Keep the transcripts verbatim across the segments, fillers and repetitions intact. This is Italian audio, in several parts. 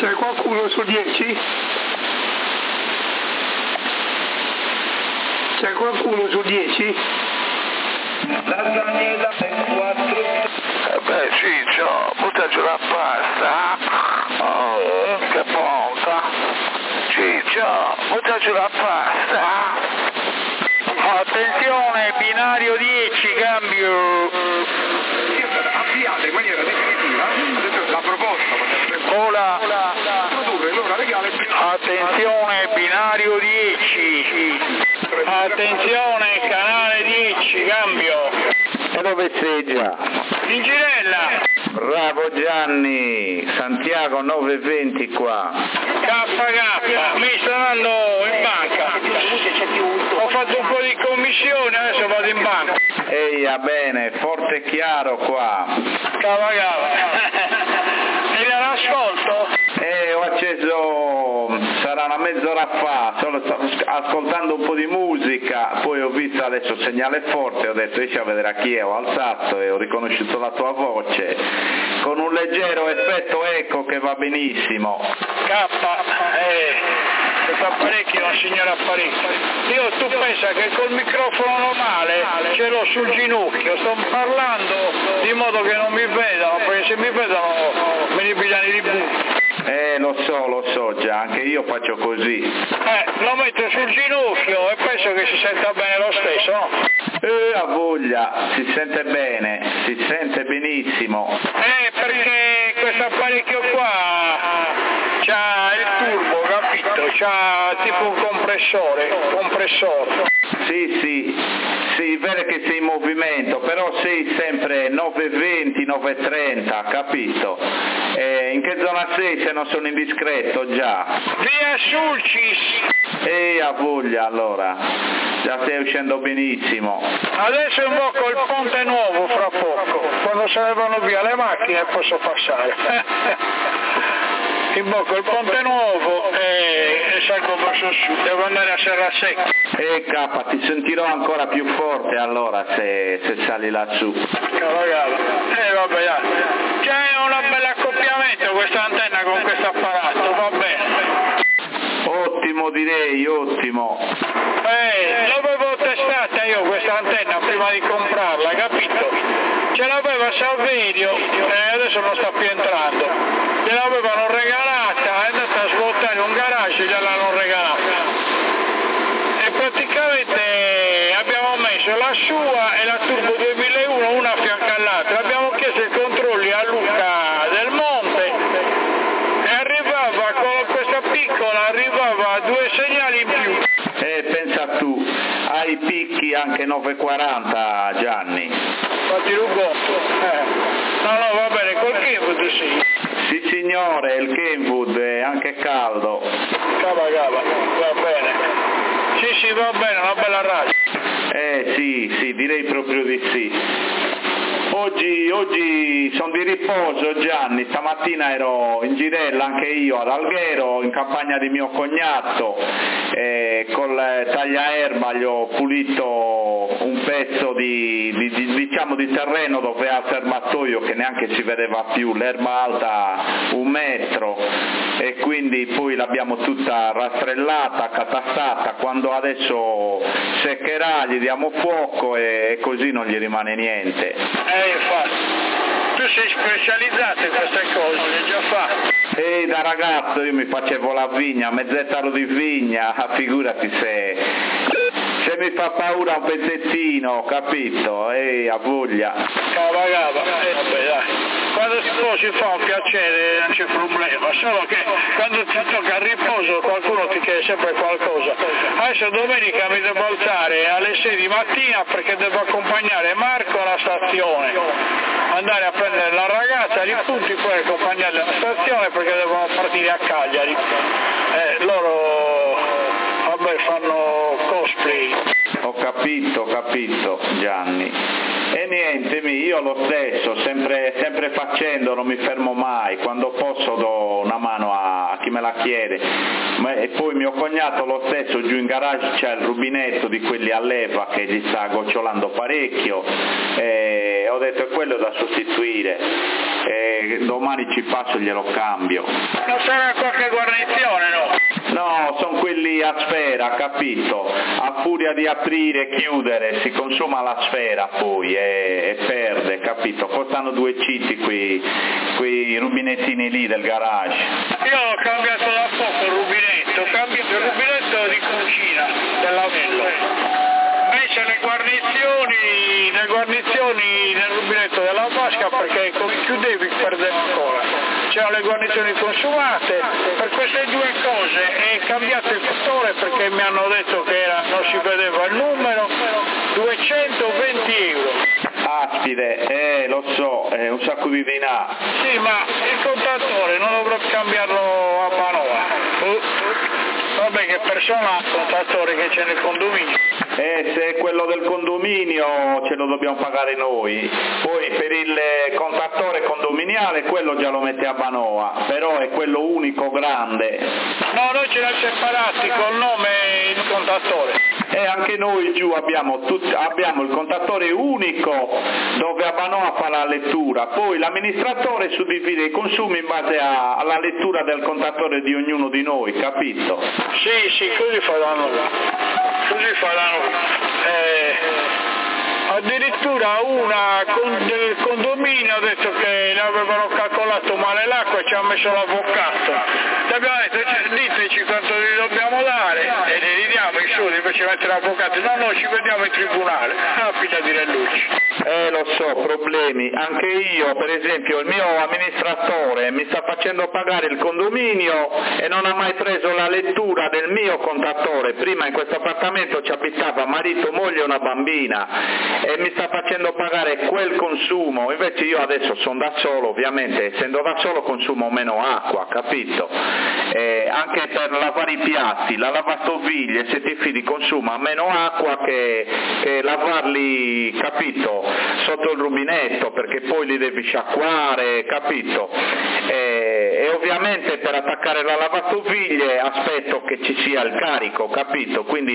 C'è qualcuno su dieci? C'è qualcuno su dieci? La Daniela è quattro. Eh beh sì, c'ho, buttaci la pasta. Oh, che bontà. Ciccio, buttaci la pasta. Attenzione, binario dieci, cambio. Avviate in maniera definitiva la proposta. Ora, Introdurre l'ora legale. attenzione, binario dieci. Attenzione, canale dieci, cambio. E dove sei già? In girella. Bravo Gianni, Santiago nove e venti qua. K K, mi sta andando in banca. Ho fatto un po' di commissione, adesso vado in banca. Ehi, va bene, forte e chiaro qua. Cava cava. E all'ascolto? Eh, ho acceso, sarà una mezz'ora fa, solo stavo ascoltando un po' di musica, poi ho visto adesso il segnale forte, ho detto esci a vedere a chi è, ho alzato e ho riconosciuto la tua voce, con un leggero effetto eco che va benissimo. K, eh, questo apparecchio è una signora apparecchio. Io tu pensa che col microfono normale ce l'ho sul ginocchio, sto parlando di modo che non mi vedano, perché se mi vedono me li pigliano di buco. Eh, lo so, lo so già, anche io faccio così. Eh, lo metto sul ginocchio e penso che si senta bene lo stesso, no? Eh, ha voglia, si sente bene, si sente benissimo. Eh, perché questo apparecchio qua c'ha il turbo, capito? C'ha tipo un compressore, compressore. Sì, sì, sì, vero che sei in movimento, però sei sempre nove e venti, nove e trenta, capito? Eh, in che zona sei se non sono indiscreto già? Via Sulcis! Ehi, ha voglia allora, già stai uscendo benissimo. Adesso imbocco il ponte nuovo fra poco, quando se ne vanno via le macchine posso passare. Imbocco il ponte nuovo e, e salgo verso sud, devo andare a Serrasecca. E K, ti sentirò ancora più forte allora se, se sali lassù. Cavagava. Eh vabbè dai. C'è un bel accoppiamento questa antenna con questo apparato, va bene. Ottimo direi, ottimo. Eh, l'avevo testata io questa antenna prima di comprarla, capito? Ce l'aveva Salverio e adesso non sta più entrando. Ce l'avevano regalata, è andata a svuotare un garage e gliel'hanno regalata. E praticamente abbiamo messo la sua e la Turbo duemilauno una a fianco all'altra. Abbiamo chiesto i controlli a Luca del Monte e arrivava con questa piccola, arrivava a due segnali in più. Eh, pensa tu, hai picchi anche nove e quaranta Gianni. Fatti un conto. Eh. No, no, va bene, col Kenwood sì. Sì signore, il Kenwood è anche caldo. Cava cava, va bene. Sì, sì, va bene, una bella radio. Eh sì, sì, direi proprio di sì. Oggi, oggi sono di riposo Gianni, stamattina ero in girella anche io ad Alghero in campagna di mio cognato, eh, col tagliaerba gli ho pulito un pezzo di, di, di, diciamo di terreno dove ha il serbatoio che neanche si vedeva più, l'erba alta un metro e quindi poi l'abbiamo tutta rastrellata, catastata, quando adesso seccherà gli diamo fuoco e, e così non gli rimane niente. Eh, infatti. Tu sei specializzato in queste cose, le già fatto. E da ragazzo io mi facevo la vigna, mezzettaro di vigna, figurati se, se mi fa paura un pezzettino, capito? Ehi, a voglia. Cava cava, eh, vabbè dai. Quando si fa un piacere non c'è problema, solo che quando ti tocca a riposo qualcuno ti chiede sempre qualcosa. Adesso domenica mi devo alzare alle sei di mattina perché devo accompagnare Marco alla stazione, andare a prendere la ragazza, li punti poi accompagnarli alla stazione perché devono partire a Cagliari. Eh, loro vabbè fanno cosplay. Ho capito, ho capito Gianni. E niente, io lo stesso, sempre, sempre facendo, non mi fermo mai, quando posso do una mano a, a chi me la chiede. Ma, e poi mio cognato lo stesso, giù in garage c'è il rubinetto di quelli a leva che gli sta gocciolando parecchio, e ho detto è quello da sostituire. e domani ci passo e glielo cambio. Non sarà qualche guarnizione, no? No, sono quelli a sfera, capito? A furia di aprire e chiudere si consuma la sfera poi e, e perde, capito? Costano due citi qui, quei rubinettini lì del garage. Io ho cambiato da poco il rubinetto, ho cambiato il rubinetto di cucina del lavello. Invece le guarnizioni, le guarnizioni nel rubinetto della vasca, perché come chiudevi perdeva ancora. C'erano le guarnizioni consumate, per queste due cose è cambiato il fattore perché mi hanno detto che era, non si vedeva il numero, duecentoventi euro. Aspide, eh lo so, è un sacco di denaro. Sì, ma il contatore non dovrò cambiarlo a manoa. Vabbè, che persona ha il contatore che c'è nel condominio? Eh, se è quello del condominio ce lo dobbiamo pagare noi, poi per il contattore condominiale quello già lo mette a Manoa, però è quello unico grande. No, noi ce l'abbiamo separati col nome e il contattore. E anche noi giù abbiamo, tut- abbiamo il contattore unico dove a Manoa fa la lettura, poi l'amministratore suddivide i consumi in base a- alla lettura del contatore di ognuno di noi, capito? Sì, sì, così fa da noi. Così fa da noi. Eh, addirittura una con, del condominio ha detto che ne avevano calcolato male l'acqua e ci ha messo l'avvocato. Ti abbiamo detto, diteci quanto gli dobbiamo dare e gli diamo i soldi invece mettere l'avvocato. No, no, ci vediamo in tribunale. Ah, figlia di Rellucci. Eh lo so, problemi. Anche io, per esempio, il mio amministratore mi sta facendo pagare il condominio e non ha mai preso la lettura del mio contatore. Prima in questo appartamento ci abitava marito, moglie e una bambina e mi sta facendo pagare quel consumo. Invece io adesso sono da solo, ovviamente, essendo da solo consumo meno acqua, capito? Eh, anche per lavare i piatti, la lavastoviglie, se ti fidi, consuma meno acqua che, che lavarli, capito? Sotto il rubinetto, perché poi li devi sciacquare, capito? E, e ovviamente per attaccare la lavastoviglie aspetto che ci sia il carico, capito? Quindi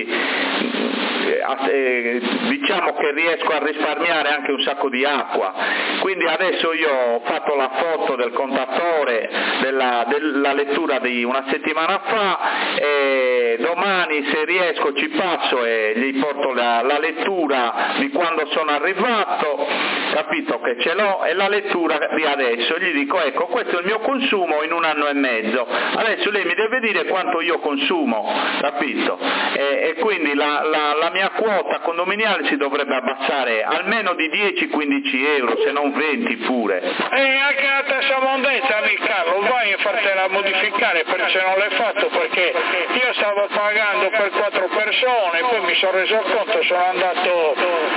eh, diciamo che riesco a risparmiare anche un sacco di acqua. Quindi adesso io ho fatto la foto del contatore della, della lettura di una settimana fa e domani se riesco ci passo e gli porto la, la lettura di quando sono arrivato, capito che ce l'ho, e la lettura di adesso, gli dico ecco questo è il mio consumo in un anno e mezzo, adesso lei mi deve dire quanto io consumo, capito? E, e quindi la, la, la mia quota condominiale si dovrebbe abbassare almeno di dieci quindici euro, se non venti pure. E anche la tassa mondezza, Carlo, vai a fartela modificare perché se non l'hai fatto, perché io stavo pagando per quattro persone, poi mi sono reso conto, sono andato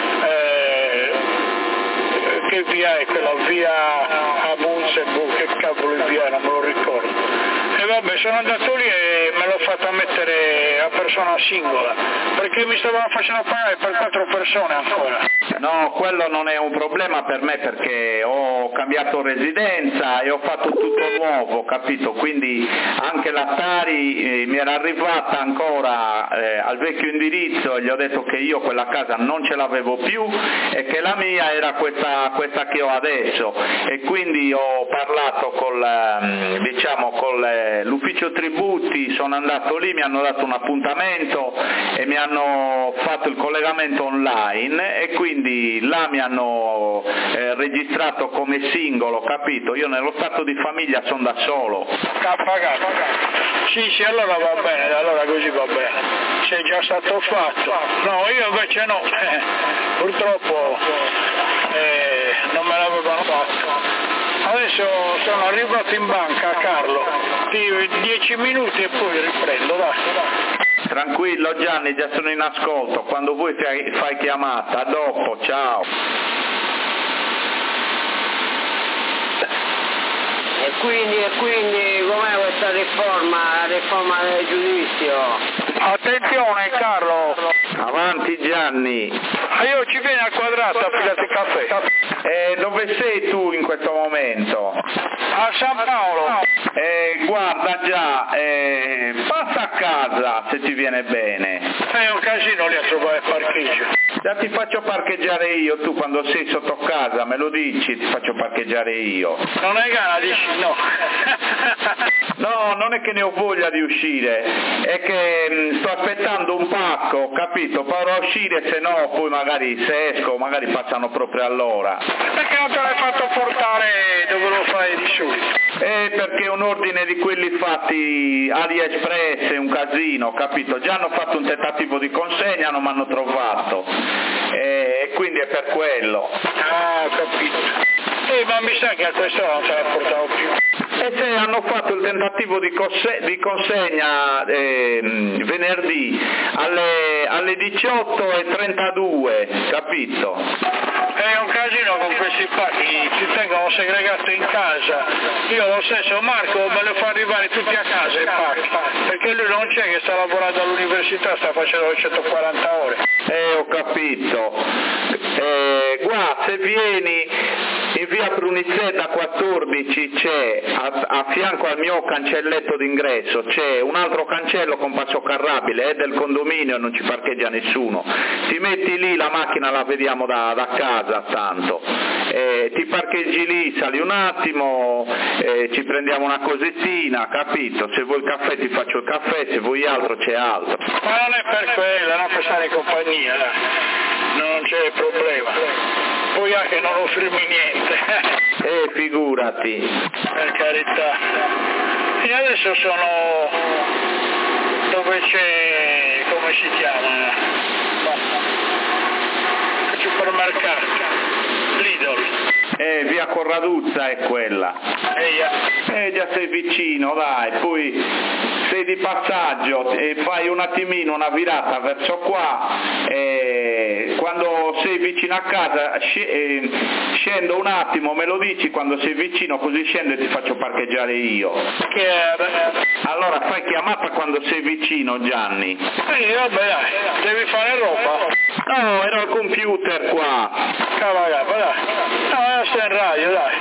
eh, che via è quella, via a Bunzenburg, che cavolo di via, non me lo ricordo. E vabbè, sono andato lì e me l'ho fatta mettere a persona singola, perché mi stavano facendo pagare per quattro persone ancora. No, quello non è un problema per me perché ho cambiato residenza e ho fatto tutto nuovo, capito? Quindi anche la Tari eh, mi era arrivata ancora eh, al vecchio indirizzo e gli ho detto che io quella casa non ce l'avevo più e che la mia era questa, questa che ho adesso, e quindi ho parlato col, diciamo, con l'ufficio tributi, sono andato lì, mi hanno dato un appuntamento e mi hanno fatto il collegamento online e quindi là mi hanno eh, registrato come singolo, capito? Io nello stato di famiglia sono da solo. Pagato. Sì, sì, allora va bene, allora così va bene. Se è già stato fatto. No, io invece no, eh, purtroppo eh, non me l'avevano fatto. Adesso sono arrivato in banca, Carlo, dieci minuti e poi riprendo, va. Tranquillo Gianni, già sono in ascolto, quando vuoi fai, fai chiamata, a dopo, ciao. E quindi, e quindi com'è questa riforma, la riforma del giudizio? Attenzione Carlo! Avanti Gianni! Ah, io ci vieni al quadrato a filare il caffè. Eh, dove sei tu in questo momento? A San Paolo. Eh, guarda già, eh, passa a casa se ti viene bene. È un casino lì a trovare il parcheggio. Già ti faccio parcheggiare io, tu quando sei sotto casa me lo dici, ti faccio parcheggiare io. Non hai gana, dici no. No, non è che ne ho voglia di uscire, è che mh, sto aspettando un pacco, capito? Provo a uscire, se no poi magari se esco, magari passano proprio all'ora. Perché non te l'hai fatto portare dove lo fai di solito? Eh, perché è un ordine di quelli fatti AliExpress, è un casino, capito? Già hanno fatto un tentativo di consegna, non mi hanno trovato, e eh, quindi è per quello. Ah, ho capito. Eh, ma mi sa che a quest'ora non te la portavo più. E se hanno fatto il tentativo di, cose- di consegna eh, venerdì alle, alle diciotto e trentadue, capito? È un casino con questi pacchi, ci tengono segregato in casa. Io lo stesso Marco me lo fa arrivare tutti a casa i pacchi, perché lui non c'è, che sta lavorando all'università, sta facendo centoquaranta ore. Eh, ho capito. Eh, guarda, se vieni in via Prunizzetta quattordici c'è, a, a fianco al mio cancelletto d'ingresso, c'è un altro cancello con passo carrabile, è del condominio, non ci parcheggia nessuno. Ti metti lì, la macchina la vediamo da, da casa tanto. Eh, ti parcheggi lì, sali un attimo, eh, ci prendiamo una cosettina, capito? Se vuoi il caffè ti faccio il caffè, se vuoi altro c'è altro. Ma non è per quello, non per stare in compagnia, non c'è problema. Poi anche non offrirmi niente. Eh, figurati. Per carità. E adesso sono dove c'è, come si chiama? Il supermercato, Lidl. Eh, via Corraduzza è quella. Eia. Eh, già sei vicino, dai, poi sei di passaggio e fai un attimino una virata verso qua, e quando sei vicino a casa scendo un attimo, me lo dici quando sei vicino, così scendo e ti faccio parcheggiare io. Che era? Allora fai chiamata quando sei vicino, Gianni. Sì, vabbè, dai, devi fare roba. No, era al computer qua. Cavagappa, dai. No, sta in radio, dai.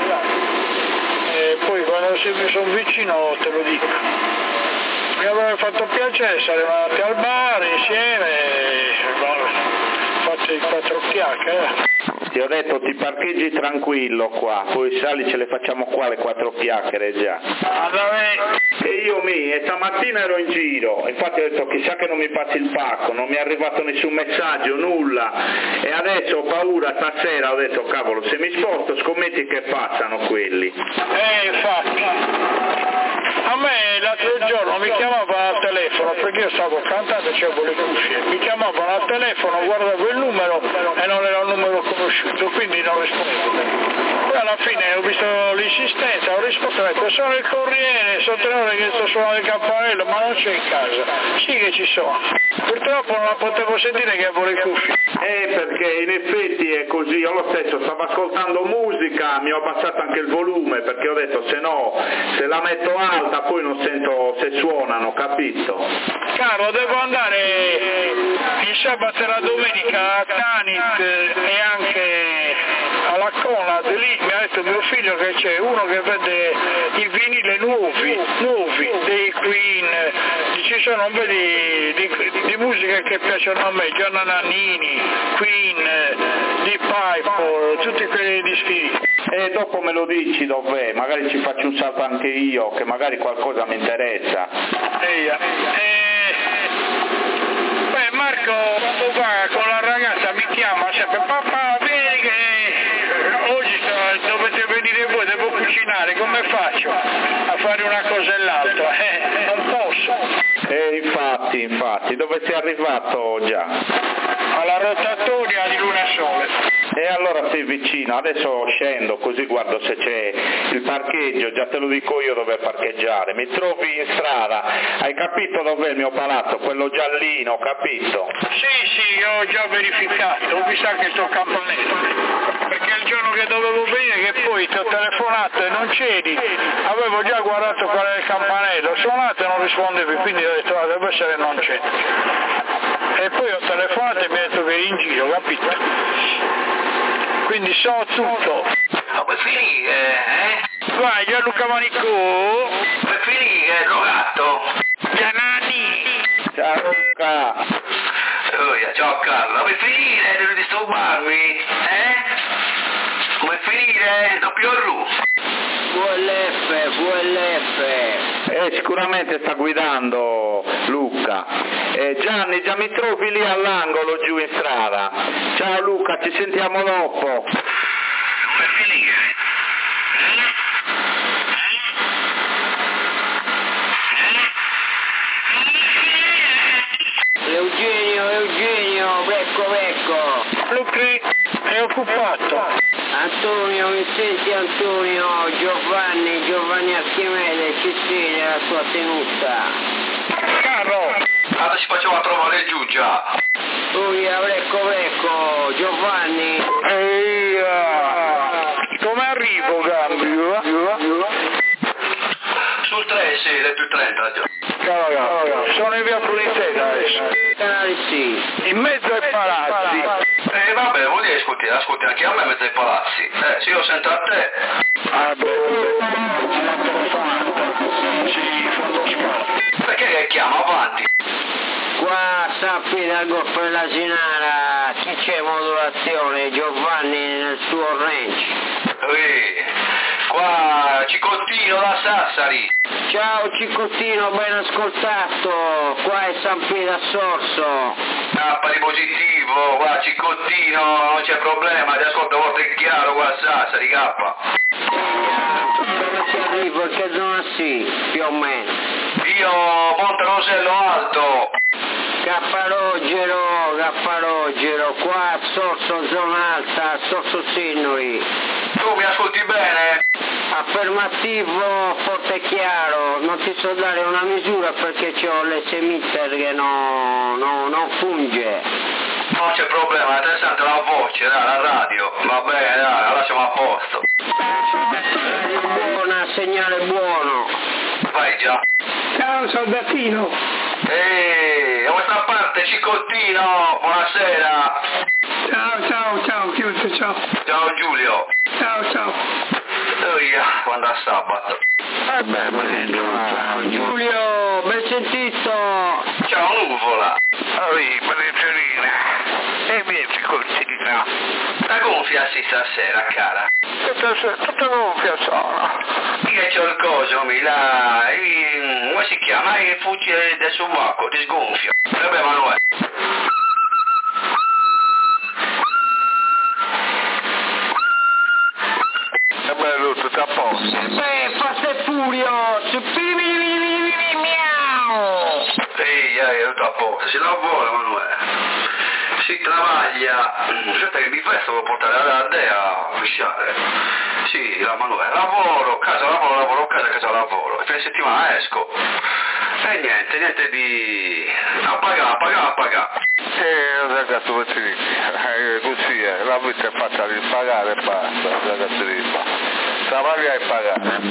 E poi quando mi sono vicino te lo dico. Mi avrebbe fatto piacere, saremmo andati al bar insieme e fatto i quattro chiacchiere. Ti ho detto ti parcheggi tranquillo qua, poi sali ce le facciamo qua le quattro chiacchiere già. Allora, e io mi, e stamattina ero in giro, infatti ho detto chissà che non mi passi il pacco, non mi è arrivato nessun messaggio, nulla, e adesso ho paura, stasera ho detto cavolo, se mi sposto scommetti che passano quelli. Eh, infatti. A me l'altro giorno mi chiamavano al telefono, perché io stavo cantando e c'avevo le cuffie, mi chiamavano al telefono, guardavo il numero e non era un numero conosciuto, quindi non rispondevo. Poi alla fine ho visto l'insistenza, ho risposto, ho detto sono il corriere, sono tre ore che sto suonando il campanello, ma non c'è in casa. Sì che ci sono. Purtroppo non la potevo sentire che avevo le cuffie. Eh, perché in effetti è così, io lo stesso stavo ascoltando musica, mi ho abbassato anche il volume, perché ho detto se no, se la metto alta poi non sento se suonano, capito? Caro, devo andare il sabato e la domenica a Tanit e anche alla Conad, lì mi ha detto mio figlio che c'è uno che vende i vinili nuovi, nuovi, dei Queen, ci sono un po' di, di, di musica che piacciono a me, Gianna Nannini, Queen, Deep Piper, tutti quei dischi. E dopo me lo dici dov'è, magari ci faccio un salto anche io, che magari qualcosa mi interessa. Eia. E... Beh, Marco quando va con la ragazza mi chiama sempre, papà vieni che oggi dovete venire voi, devo cucinare, come faccio a fare una cosa e l'altra? Eh, non posso. Eh, infatti, infatti, dove sei arrivato già? Alla rotatoria di Lunasole. E allora sei vicino, adesso scendo così guardo se c'è il parcheggio, già te lo dico io dove parcheggiare, mi trovi in strada, hai capito dov'è il mio palazzo, quello giallino, capito? Sì, sì, ho già verificato, ho visto anche il tuo campanello, perché il giorno che dovevo venire, che poi ti ho telefonato e non c'eri, avevo già guardato qual è il campanello, ho suonato e non rispondevi, quindi ho detto ah, deve essere non c'è. E poi ho telefonato e mi ha detto che eri in giro, capito? Quindi so tutto. Ma puoi finire, eh? Vai, Gianluca Manicò. Puoi finire, drogato? Gianani. Ciao Luca. Oh, ciao Carlo, vuoi finire? Devi disturbarmi? Eh? Vuoi finire? Doppio R. V L F, V L F. Eh, sicuramente sta guidando Luca. Eh, Gianni, già mi trovi lì all'angolo giù in strada. Ciao Luca, ci sentiamo dopo. Vuoi finire? Eugenio, Eugenio, becco, becco. Lucky è occupato. Antonio, mi senti Antonio? Giovanni, Giovanni Archimede, ci tiene la sua tenuta. Carlo, Adesso ci facciamo trovare giù già. Lui, brecco, becco, Giovanni. eia, come arrivo Gambio? Sul tre, sì, le più trenta già. Cavolo, sono in via Prunitena adesso. Canale sì. In mezzo ai palazzi. Eh vabbè, vuol dire ascolti, ascolti anche a me in mezzo ai palazzi. Eh, se io sento a te. Ah Perché che chiama avanti? Qua sappi dal golfo dell'Asinara, chi c'è modulazione? Giovanni nel suo ranch. Eh, qua Cicottino da Sassari. Ciao Cicottino, ben ascoltato, qua è San Pietro a Sorso. K di positivo, qua Cicottino, non c'è problema, ti ascolto molto è chiaro qua a Sassari, K. Dove si arriva? In che zona sì, più o meno? Io Monte Rosello Alto. Capparogero, Capparogero, qua a Sorso, zona alta, Sorso Sinnori. Tu mi ascolti bene? Affermativo, forte e chiaro, non ti so dare una misura perché ho l'S-meter che no, no, non funge. Non c'è problema, è interessante la voce, dai, la radio. Va bene, dai, la siamo a posto. Buona, segnale buono. Vai già. Ciao soldatino. Ehi, da questa parte Cicottino, buonasera. Ciao, ciao, ciao, chiuso, ciao. Ciao Giulio. Ciao, ciao. Oh, yeah, quando è sabato. Ciao Giulio, ben sentito. Ciao Nuvola. Oi, Valentina. E miei Cicottino. La gonfia sì stasera, cara. Tutta gonfia sono. Che c'ho il coso, mi la... il- come si chiama? Il fucile del subacqueo, ti sgonfio. Vabbè, Manuele. È bello, tutto a posto. Beh, forte e furious. Miau. Ehi, ehi, tutto a posto. Si lavora, Manuele. Si travaglia. Aspetta che mi fai, devo portare la Dea a fisciare. Sì, la Manuele. Lavoro, casa, lavoro, lavoro, casa, casa, lavoro. Fine settimana esco. E niente, niente di... a pagare, a pagare, a pagare. Eh, ragazzi, eh, così è, la vita è fatta di pagare e basta, ragazzi, rima. Travagliare e pagare.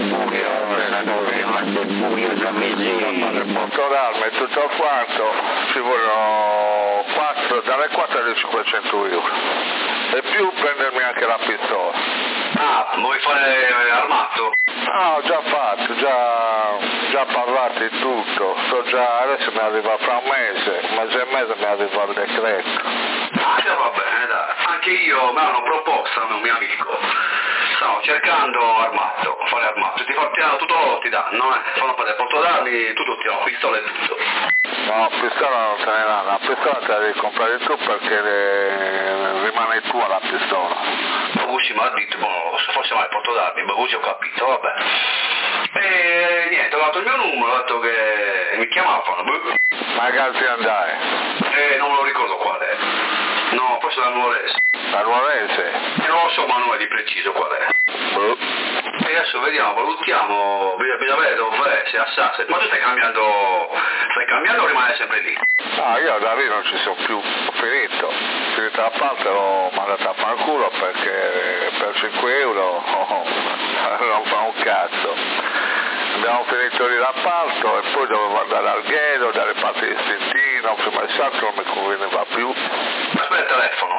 Portorarmi tutto quanto ci vogliono quattro, dalle quattro alle cinquecento euro. E più prendermi anche la pistola. Ah, vuoi fare armato? Ah, ho già fatto, già, già parlato di tutto, sto già, adesso mi arriva fra un mese, un mese e mezzo mi arriva il decreto. Ah, già va bene, dai. Anche io me l'hanno proposta un mio amico. Stavo cercando armato, fare armato. Ti fanno tutto, ti danno, eh. Fanno per porto darli, tutto ti ho, pistola e tutto. No, pistola non te ne danno, la pistola te la devi comprare tu perché le... rimane tua la pistola. Babucci mi ha detto, boh, forse mai porto darli, Babucci ho capito, vabbè. E niente, ho dato il mio numero, ho detto che mi chiamavano, boh. Magari andare. E non me lo ricordo qual è. No, forse da Nuorese. La Nuorese? E non lo so Manuele di preciso qual è. Boh. E adesso vediamo, valutiamo, bisogna, bisogna vedere dov'è, se a Sassari. Ma tu stai cambiando, stai cambiando o rimane sempre lì? Ah, io da lì non ci sono più, ho finito. Finita la parte l'ho mandata a far culo perché per cinque euro oh, non fa un cazzo. Abbiamo finito lì l'appalto e poi dovevo andare al Ghero, dalle parti di Stintino, prima il salto non mi conveniva più. Aspetta il telefono.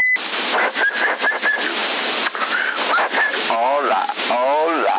Hola, hola.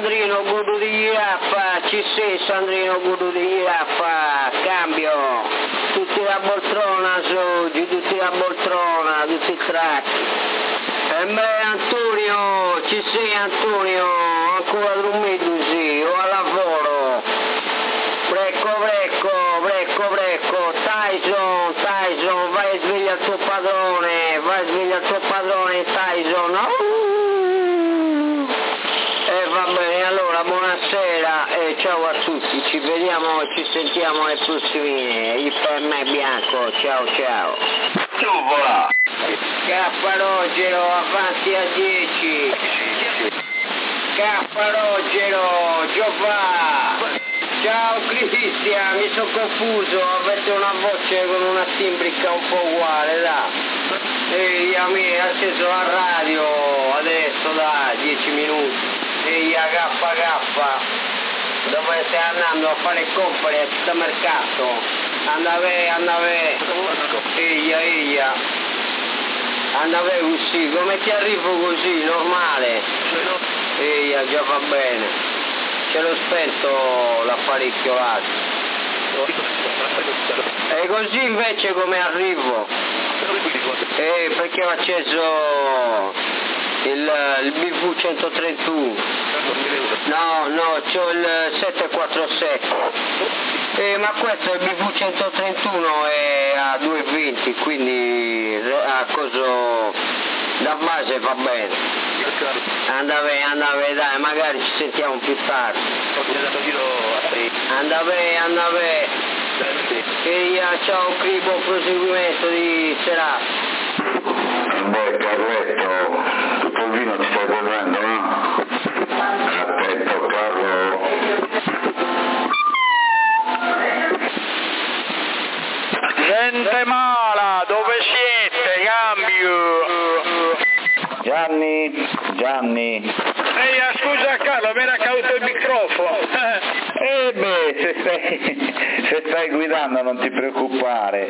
Sandrino Gudu di Giraffa, ci sei Sandrino Gudu di Giraffa, cambio, tutti la poltrona su, giù tutti la poltrona, tutti i track. E beh Antonio, ci sei Antonio, ancora dormito sì, o al lavoro. Brecco, brecco, brecco, brecco, Tyson, Tyson, vai a svegliare il tuo padrone, vai a svegliare il tuo padrone Tyson. Uh! E va bene, allora buonasera e ciao a tutti, ci vediamo, ci sentiamo alle prossime, il per me bianco, ciao ciao. Nuvola! K Rogero, avanti a dieci. K Rogero, Giova. Ciao Cristian, mi sono confuso, avete una voce con una timbrica un po' uguale, dai. Ehi, amici, ha acceso la radio, adesso dai, dieci minuti. Ehi, a K K, dove stai andando a fare compere al supermercato? Andave, andave, eia, eia. Andave così, come ti arrivo così, normale? Eia, già va bene. Ce l'ho spento l'apparecchio là. E così invece come arrivo? Eh, perché ho acceso il, il B V centotrentuno. No, no, c'ho il settecentoquarantasette. Eh, ma questo il B V centotrentuno è a due venti, quindi a coso da base va bene. Andave, andave, dai, magari ci sentiamo più tardi. Andave, andave. E ciao Cribo, proseguimento di serata. Beh, Carletto, tutto il vino ti stai bevendo, no? Attento, Carlo. Gente mala, dove siete? Cambio! Gianni, Gianni. Ehi, scusa Carlo, mi era caduto il microfono. Eh beh, se stai, se stai guidando non ti preoccupare.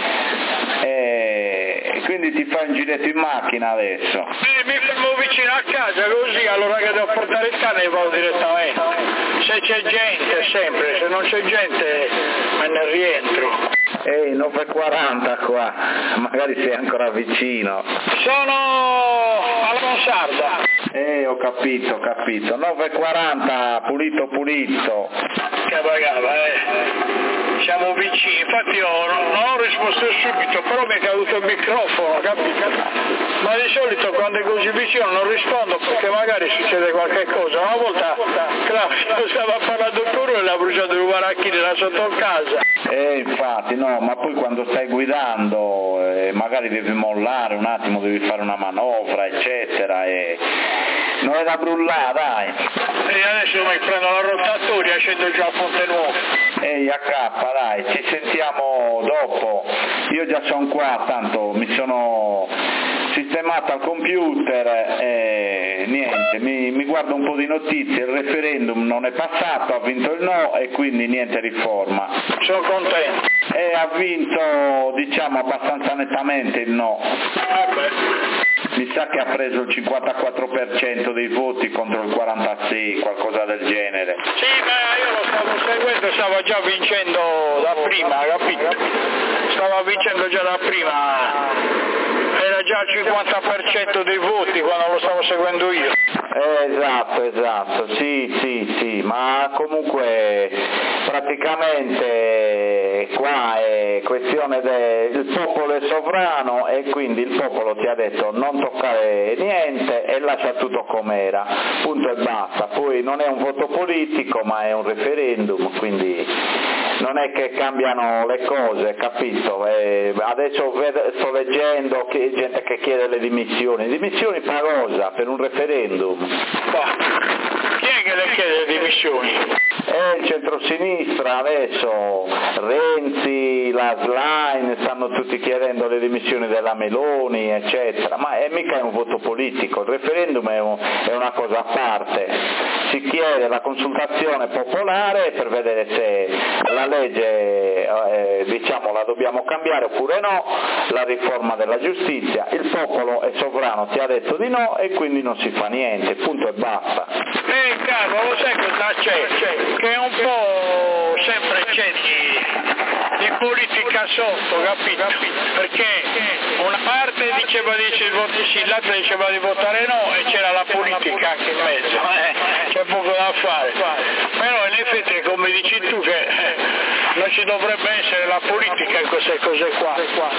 Eh, quindi ti fai un giretto in macchina adesso. Eh, mi fermo vicino a casa così, allora che devo portare il cane vado direttamente. Se c'è gente sempre, se non c'è gente me ne rientro. Ehi, nove e quaranta qua, magari sei ancora vicino. Sono alla Monsarda. Eh, ho capito, ho capito. nove e quaranta, pulito pulito. Cava cava, eh. Siamo vicini, infatti io non, non ho risposto subito, però mi è caduto il microfono, capito? Ma di solito quando è così vicino non rispondo perché magari succede qualche cosa. Una volta Claudio stava parlando con lui e l'ha bruciato i baracchini là sotto casa. Eh, infatti, no, ma poi quando stai guidando eh, magari devi mollare un attimo, devi fare una manovra, eccetera, e non è da brullare, dai. E adesso mi prendo la rotatoria e scendo già a Ponte Nuovo. Ehi, A K, dai, ci sentiamo dopo. Io già sono qua, tanto mi sono sistemato al computer e niente, mi, mi guardo un po' di notizie, il referendum non è passato, ha vinto il no e quindi niente riforma. Sono contento. E ha vinto, diciamo, abbastanza nettamente il no. Vabbè. Mi sa che ha preso il cinquantaquattro per cento dei voti contro il quarantasei, qualcosa del genere. Sì, ma io lo stavo seguendo, stava già vincendo da prima, capito? Stava vincendo già da prima. Era già il cinquanta per cento dei voti quando lo stavo seguendo io. Eh, esatto, esatto, sì, sì, sì, ma comunque praticamente qua è questione del popolo è sovrano e quindi il popolo ti ha detto non toccare niente e lascia tutto com'era, punto e basta. Poi non è un voto politico ma è un referendum, quindi non è che cambiano le cose, capito? Eh, adesso vedo, sto leggendo che gente che chiede le dimissioni, dimissioni per cosa? Per un referendum? Bah, chi è che le chiede le dimissioni? Eh, il centrosinistra adesso, Renzi, la Schlein, stanno tutti chiedendo le dimissioni della Meloni, eccetera, ma è mica è un voto politico, il referendum è, un, è una cosa a parte, si chiede la consultazione popolare per vedere se la legge eh, diciamo la dobbiamo cambiare oppure no, la riforma della giustizia, il popolo è sovrano, ti ha detto di no e quindi non si fa niente, punto e basta. Eh Carlo, lo sai cosa c'è? Che è un po' sempre c'è di, di politica sotto, capito? Perché una parte diceva di votare sì, l'altra diceva di votare no e c'era la politica anche in mezzo, eh? C'è poco da fare. Però in effetti come dici tu che eh, non ci dovrebbe essere la politica in queste cose qua.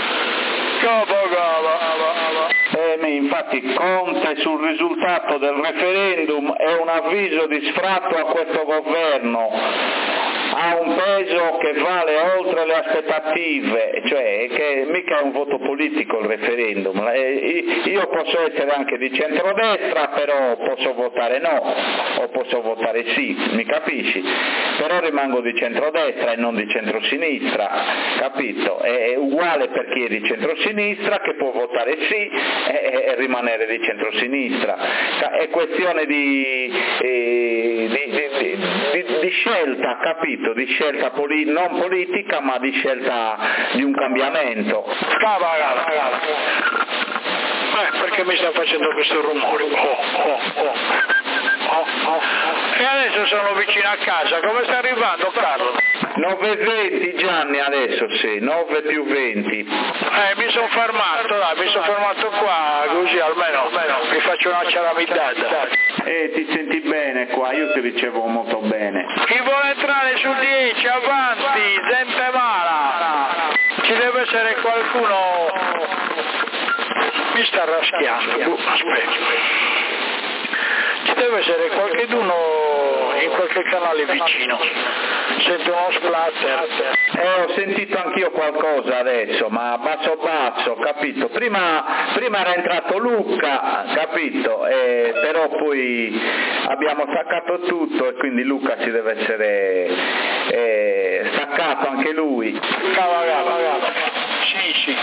Eh, infatti Conte sul risultato del referendum è un avviso di sfratto a questo governo, ha un peso che vale oltre le aspettative, cioè che mica è un voto politico il referendum. Eh, io posso essere anche di centrodestra, però posso votare no o posso votare sì, mi capisci? Però rimango di centrodestra e non di centrosinistra, capito? È uguale per chi è di centrosinistra che può votare sì e, e rimanere di centrosinistra. È questione di, eh, di, di, di, di scelta, capito? Di scelta poli- non politica ma di scelta di un cambiamento. Cava, cava, cava. Eh, perché mi sta facendo questo rumore? Oh, oh, oh. Oh, oh. E adesso sono vicino a casa, come sta arrivando Carlo? nove e venti Gianni adesso sì, nove più venti. Eh, mi sono fermato, dai, mi sono fermato qua, così almeno, almeno mi faccio una ciaramidata. Eh, ti senti bene qua, io ti ricevo molto bene. Chi vuole entrare sul dieci, avanti, gente mala. Ci deve essere qualcuno. Mi sta raschiando, uh, aspetta. Ci deve essere qualcheduno in qualche canale vicino. Sento uno splatter. Eh, ho sentito anch'io qualcosa adesso, ma basso basso, capito? Prima, prima era entrato Luca, capito? Eh, però poi abbiamo staccato tutto e quindi Luca ci deve essere eh, staccato anche lui. Cava, cava, cava. Sì, sì.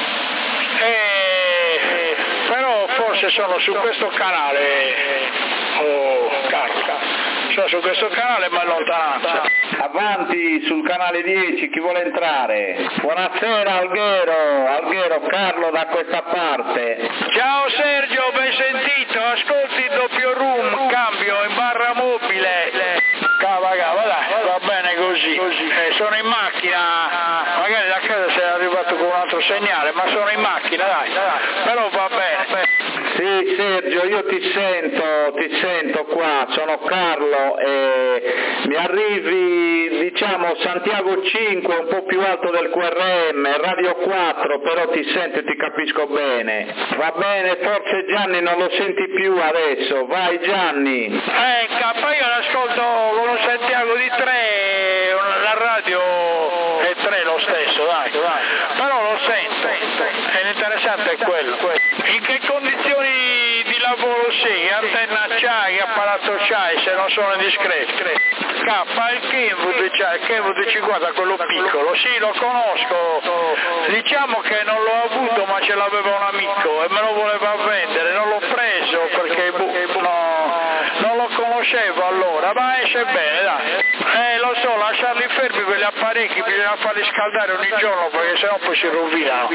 Eh, però forse sono su questo canale. Oh, Carlo. Sono su questo canale ma in lontananza. Avanti sul canale dieci, chi vuole entrare? Buonasera Alghero, Alghero, Carlo da questa parte. Ciao Sergio, ben sentito, ascolti il doppio room, cambio in barra mobile. Cava, cava, dai, va bene così. Eh, sono in macchina, magari da casa sei arrivato con un altro segnale, ma sono in macchina, dai, dai. Però va bene. Sì Sergio, io ti sento, ti sento qua, sono Carlo e mi arrivi diciamo Santiago cinque, un po' più alto del Q R M, Radio quattro, però ti sento e ti capisco bene. Va bene, forse Gianni non lo senti più adesso, vai Gianni. Eh, K, io l'ascolto con un Santiago di tre, la radio è tre lo stesso, dai, dai. Però lo sento, e l'interessante è quello. In che condizioni di lavoro sei? Che antenna c'hai, che apparato c'hai, se non sono indiscreto? K, il Kenwood c'hai, il Kenwood cinquanta, quello piccolo, sì lo conosco, diciamo che non l'ho avuto ma ce l'aveva un amico e me lo voleva vendere, non l'ho preso perché boh, no, non lo conoscevo allora, ma esce bene dai. Eh lo so, lasciarli fermi quegli apparecchi, bisogna farli scaldare ogni giorno perché sennò poi si rovinano.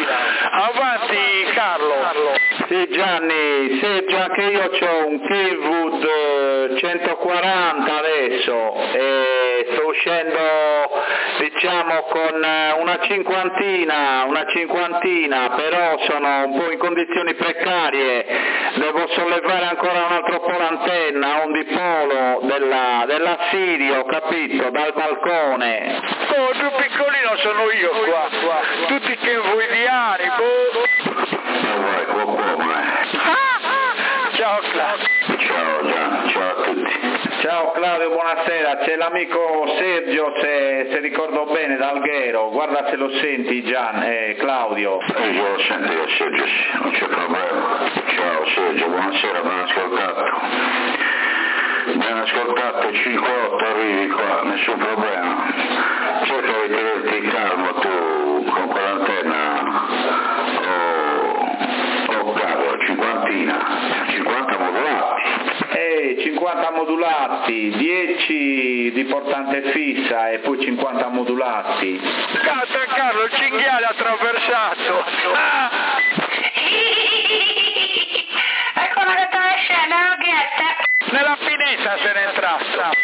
Avanti Carlo. Sì Gianni, Sergio, anche io ho un Kenwood centoquaranta adesso e sto uscendo diciamo con una cinquantina, una cinquantina, però sono un po' in condizioni precarie, devo sollevare ancora un altro po' l'antenna, un dipolo della, della Sirio, capito, dal balcone. Oh, tu piccolino sono io qua, qua. Tutti che vuoi di Ari, boh. Ciao Claudio. Ciao Gian, ciao a tutti. Ciao Claudio, buonasera, c'è l'amico Sergio, se, se ricordo bene, da Alghero, guarda se lo senti Gian, eh, Claudio. Eh, io lo sento io Sergio, sì, non c'è problema. Ciao Sergio, buonasera, ben ascoltato. Ben ascoltato, cinque otto arrivi qua, nessun problema. Cerca di tenerti calmo tu con quell'antenna. Oh, oh cavolo, cinquantina, cinquanta modulati. Eh, cinquanta modulati, dieci di portante fissa e poi cinquanta modulati. Cazzo Carlo, il cinghiale attraversato. Ah! Ecco una gatta scena, Ghetta. nella pineta se n'è entrato.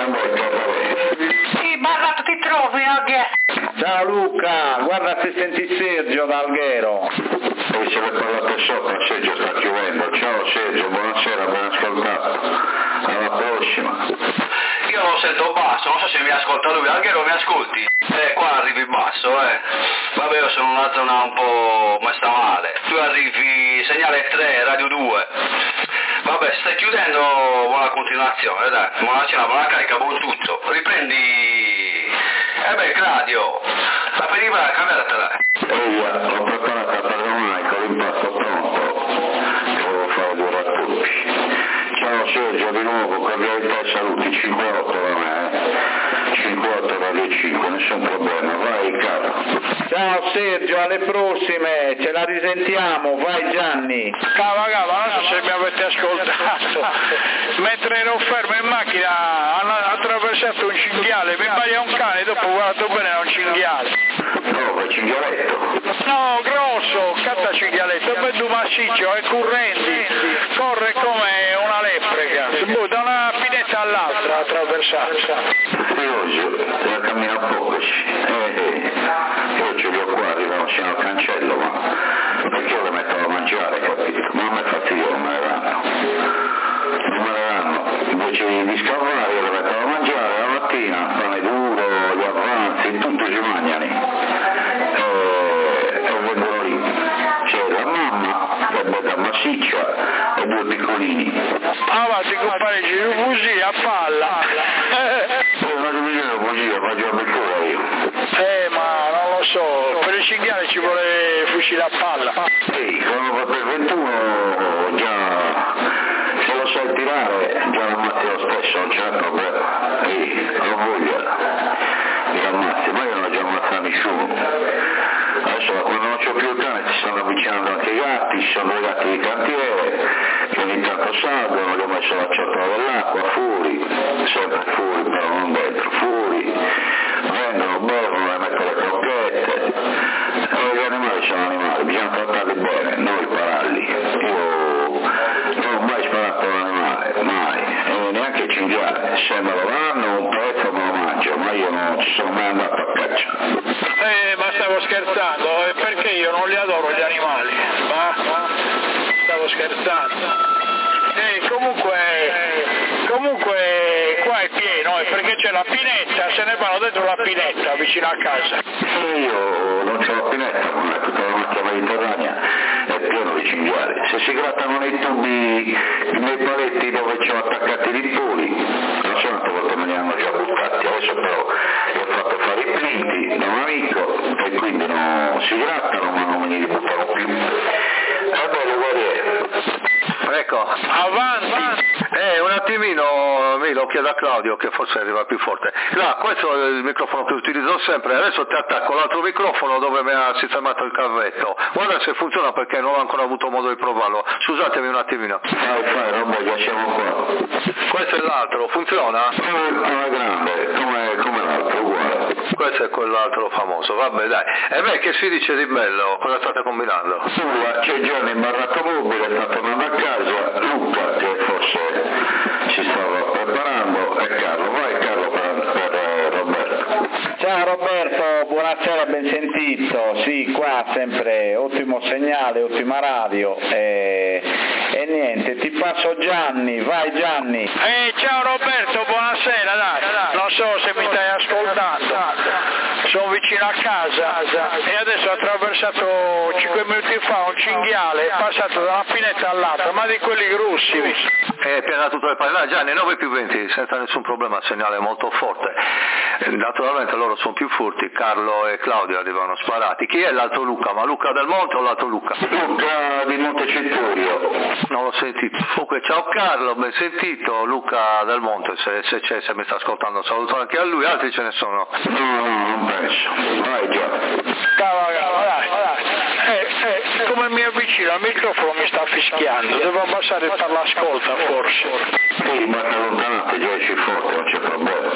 Sì, Barra, ti trovi oggi? Ciao Luca, guarda se senti Sergio da Alghero. Poi se l'è parlato sopra, Sergio sta chiudendo. Ciao Sergio, buonasera, buon ascoltato. Alla prossima. Io lo sento basso, non so se mi ascolta lui, Alghero mi ascolti? Eh, qua arrivi basso, eh. Vabbè, io sono in una zona un po' messa male. Tu arrivi segnale tre, radio due. Vabbè, stai chiudendo, buona continuazione, dai. Buona cena, buona carica, buon tutto. Riprendi... Eh beh, radio. La veniva a cambiartela. Ehi, l'ho preparata per domani con l'impasto pronto. Devo fare due racconti. Ciao Sergio, di nuovo, cordialità e saluti, cinque otto da me, eh. cinque otto radio cinque, nessun problema, vai caro. Ciao Sergio, alle prossime, ce la risentiamo, vai Gianni. Cava, cava, non so se mi avete ascoltato. Mentre ero fermo in macchina hanno attraversato un cinghiale, mi pare un cane, dopo ho guardato bene, era un cinghiale. No, è cinghialetto. No, grosso, catta cinghialetto, è bello massiccio, è correnti, corre come una leprega, da una pineta all'altra attraversato. E oggi la cammina poco, eh, eh. Io ce li ho qua, arrivano fino al cancello, ma perché io le metto a mangiare, capito? Ma a me fastidio non me ne danno. Non me ne danno. Invece di scavare io le metto a mangiare la mattina, pane duro, gli avanzi, tutto ci mangiano. E, e vengono lì. C'è la mamma, che è bella massiccia, e due piccolini. Avanti compare giro così a palla. Poi non mi dico così, lo faccio per cuore io. Eh, ma non lo so, per il cinghiale ci vuole fucile a palla. Sì, sono per ventuno già, se lo sai tirare, già l'ammazzi lo stesso, non c'è problema. Sì, ho voglia di ammazzi, ma io non ho già ammazzato nessuno. Adesso quando non c'ho più il cane si stanno avvicinando anche i gatti, ci sono due gatti di cantiere, che ogni tanto salgono, gli ho messo la ciotola dell'acqua, fuori, sempre fuori, però non dentro, fuori. Vengono, bevono, le metto le crocchette. E gli animali sono animali, bisogna trattarli bene, non ripararli. Io non ho mai sparato un animale, mai, e neanche il cinghiale. Se me lo danno un pezzo me lo mangio, ma io non ci sono mai andato a caccia. Eh, ma stavo scherzando, eh, perché io non li adoro gli animali, ma stavo scherzando. Eh, comunque, comunque qua è pieno, eh, perché c'è la pinetta, se ne vanno dentro la pinetta vicino a casa. Io non c'ho la pinetta, ma è tutta la macchia mediterranea, è pieno di cinghiali. Se si grattano nei tubi, nei paletti dove ci ho attaccati i poli, non so quante volte me li hanno già buttati, adesso però li ho fatto fare i plinti da un amico e quindi non si grattano ma non me li buttano più. Va bene, guardiere. Ecco, Avanti! eh, un attimino, mi lo chiedo a Claudio che forse arriva più forte. Là, questo è il microfono che utilizzo sempre, adesso ti attacco l'altro microfono dove mi ha sistemato il cavetto. Guarda se funziona perché non ho ancora avuto modo di provarlo. Scusatemi un attimino. Fai, fai, roba, già siamo qua. Questo è l'altro, funziona? Come grande, come, come l'altro, uguale. Questo è quell'altro famoso, vabbè dai. E beh, che si dice di bello? Cosa state combinando? Nulla, c'è Gianni in baracca mobile, sta tornando a casa, Luca che forse si stava preparando e Carlo, vai Carlo per, per eh, Roberto. Ciao Roberto, buonasera, ben sentito. Sì, qua sempre ottimo segnale, ottima radio. E, e niente, ti passo Gianni, vai Gianni. Eh, ciao Roberto, buonasera, dai. Non so se mi stai ascoltando. Sono vicino a casa e adesso ho attraversato cinque minuti fa un cinghiale, è passato da una pineta all'altra, ma di quelli grossi. È piena tutte le palle. Gianni, nove più venti, senza nessun problema, segnale molto forte. Naturalmente loro sono più furti, Carlo e Claudio arrivano sparati. Chi è l'altro Luca? Ma Luca del Monte o l'altro Luca? Luca di Montecitorio. Non l'ho sentito. Comunque ciao Carlo, ben sentito. Luca del Monte, se, se c'è, se mi sta ascoltando, saluto anche a lui, altri ce ne sono. No, no, non penso. Vai già. Cava, cava, dai, dai. Eh, eh, come mi avvicino al microfono mi sta fischiando, devo abbassare per l'ascolta forse. Sì, ma allontanate, già esci forte, non c'è problema.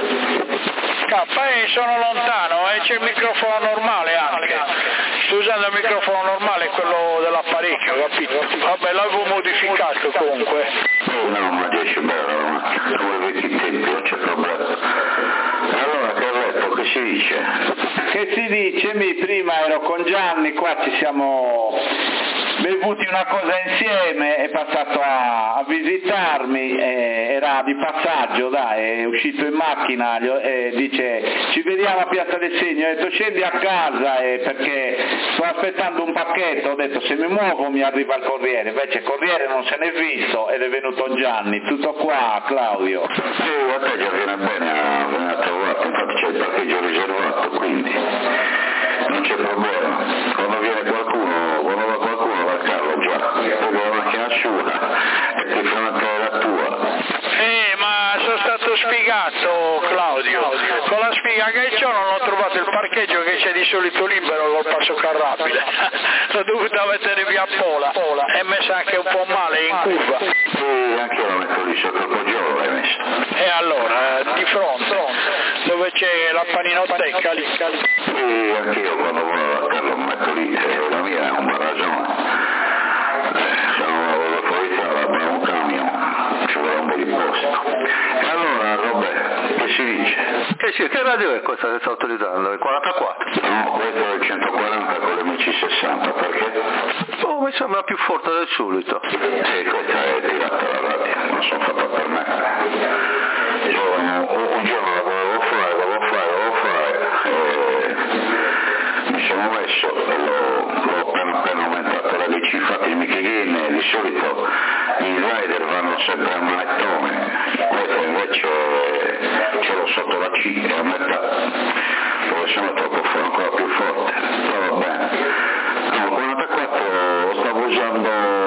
K, eh, sono lontano e eh, c'è il microfono normale anche. Sto usando il microfono normale, quello dell'apparecchio, capito? Vabbè, l'avevo modificato comunque. Eh no, ma dieci bella la macchina, come vecchi tempi, non c'è problema. E allora Carletto, che si dice? Che si dice? Mi prima ero con Gianni, qua ci siamo bevuti una cosa insieme, è passato a, a visitarmi, eh, era di passaggio, dai, è uscito in macchina e eh, dice ci vediamo a Piazza del Segno, ho detto scendi a casa eh, perché sto aspettando un pacchetto, ho detto se mi muovo mi arriva il corriere, invece il corriere non se n'è visto ed è venuto Gianni, tutto qua Claudio. Sì, a te già viene bene a, a trovare, infatti c'è il parcheggio riservato, quindi non c'è problema, quando viene qualcuno, quando va qualcuno va Carlo già, poi la macchina sua e ti fa anche la tua. Eh, ma sono stato spiegato Claudio, con la spiga che c'ho non ho trovato il parcheggio che c'è di solito libero col passo carrabile, l'ho dovuta mettere via Pola, Pola e messa anche un po' male in curva. Sì, anche io la metto lì sotto il poggiolo l'hai messo. E allora, di fronte, dove c'è la paninoteca lì. Sì, anche io quando vado a Carlo mi metto lì, e la mia è un buon ragione. Eh, se non avevo fuori strada, abbiamo un camion, ci vuole un po' di posto. E allora, Robè, che si dice? Che sì, che radio è questa che sta utilizzando? Il quarantaquattro? No, questo è il centoquaranta con le M C sessanta, perché? Oh, mi sembra più forte del solito. Sì, questa è tirata la radio, non sono fatta per me. Io un, un giorno la volevo fare, la volevo fare, la volevo fare, e mi sono messo, e l'ho, l'ho appena, appena aumentato la bici, infatti i Michelin di solito i rider vanno sempre a manettone, questo invece ce l'ho sotto la C, è a metà, dove sono troppo ancora più forte, però va bene. No, quarantaquattro lo stavo usando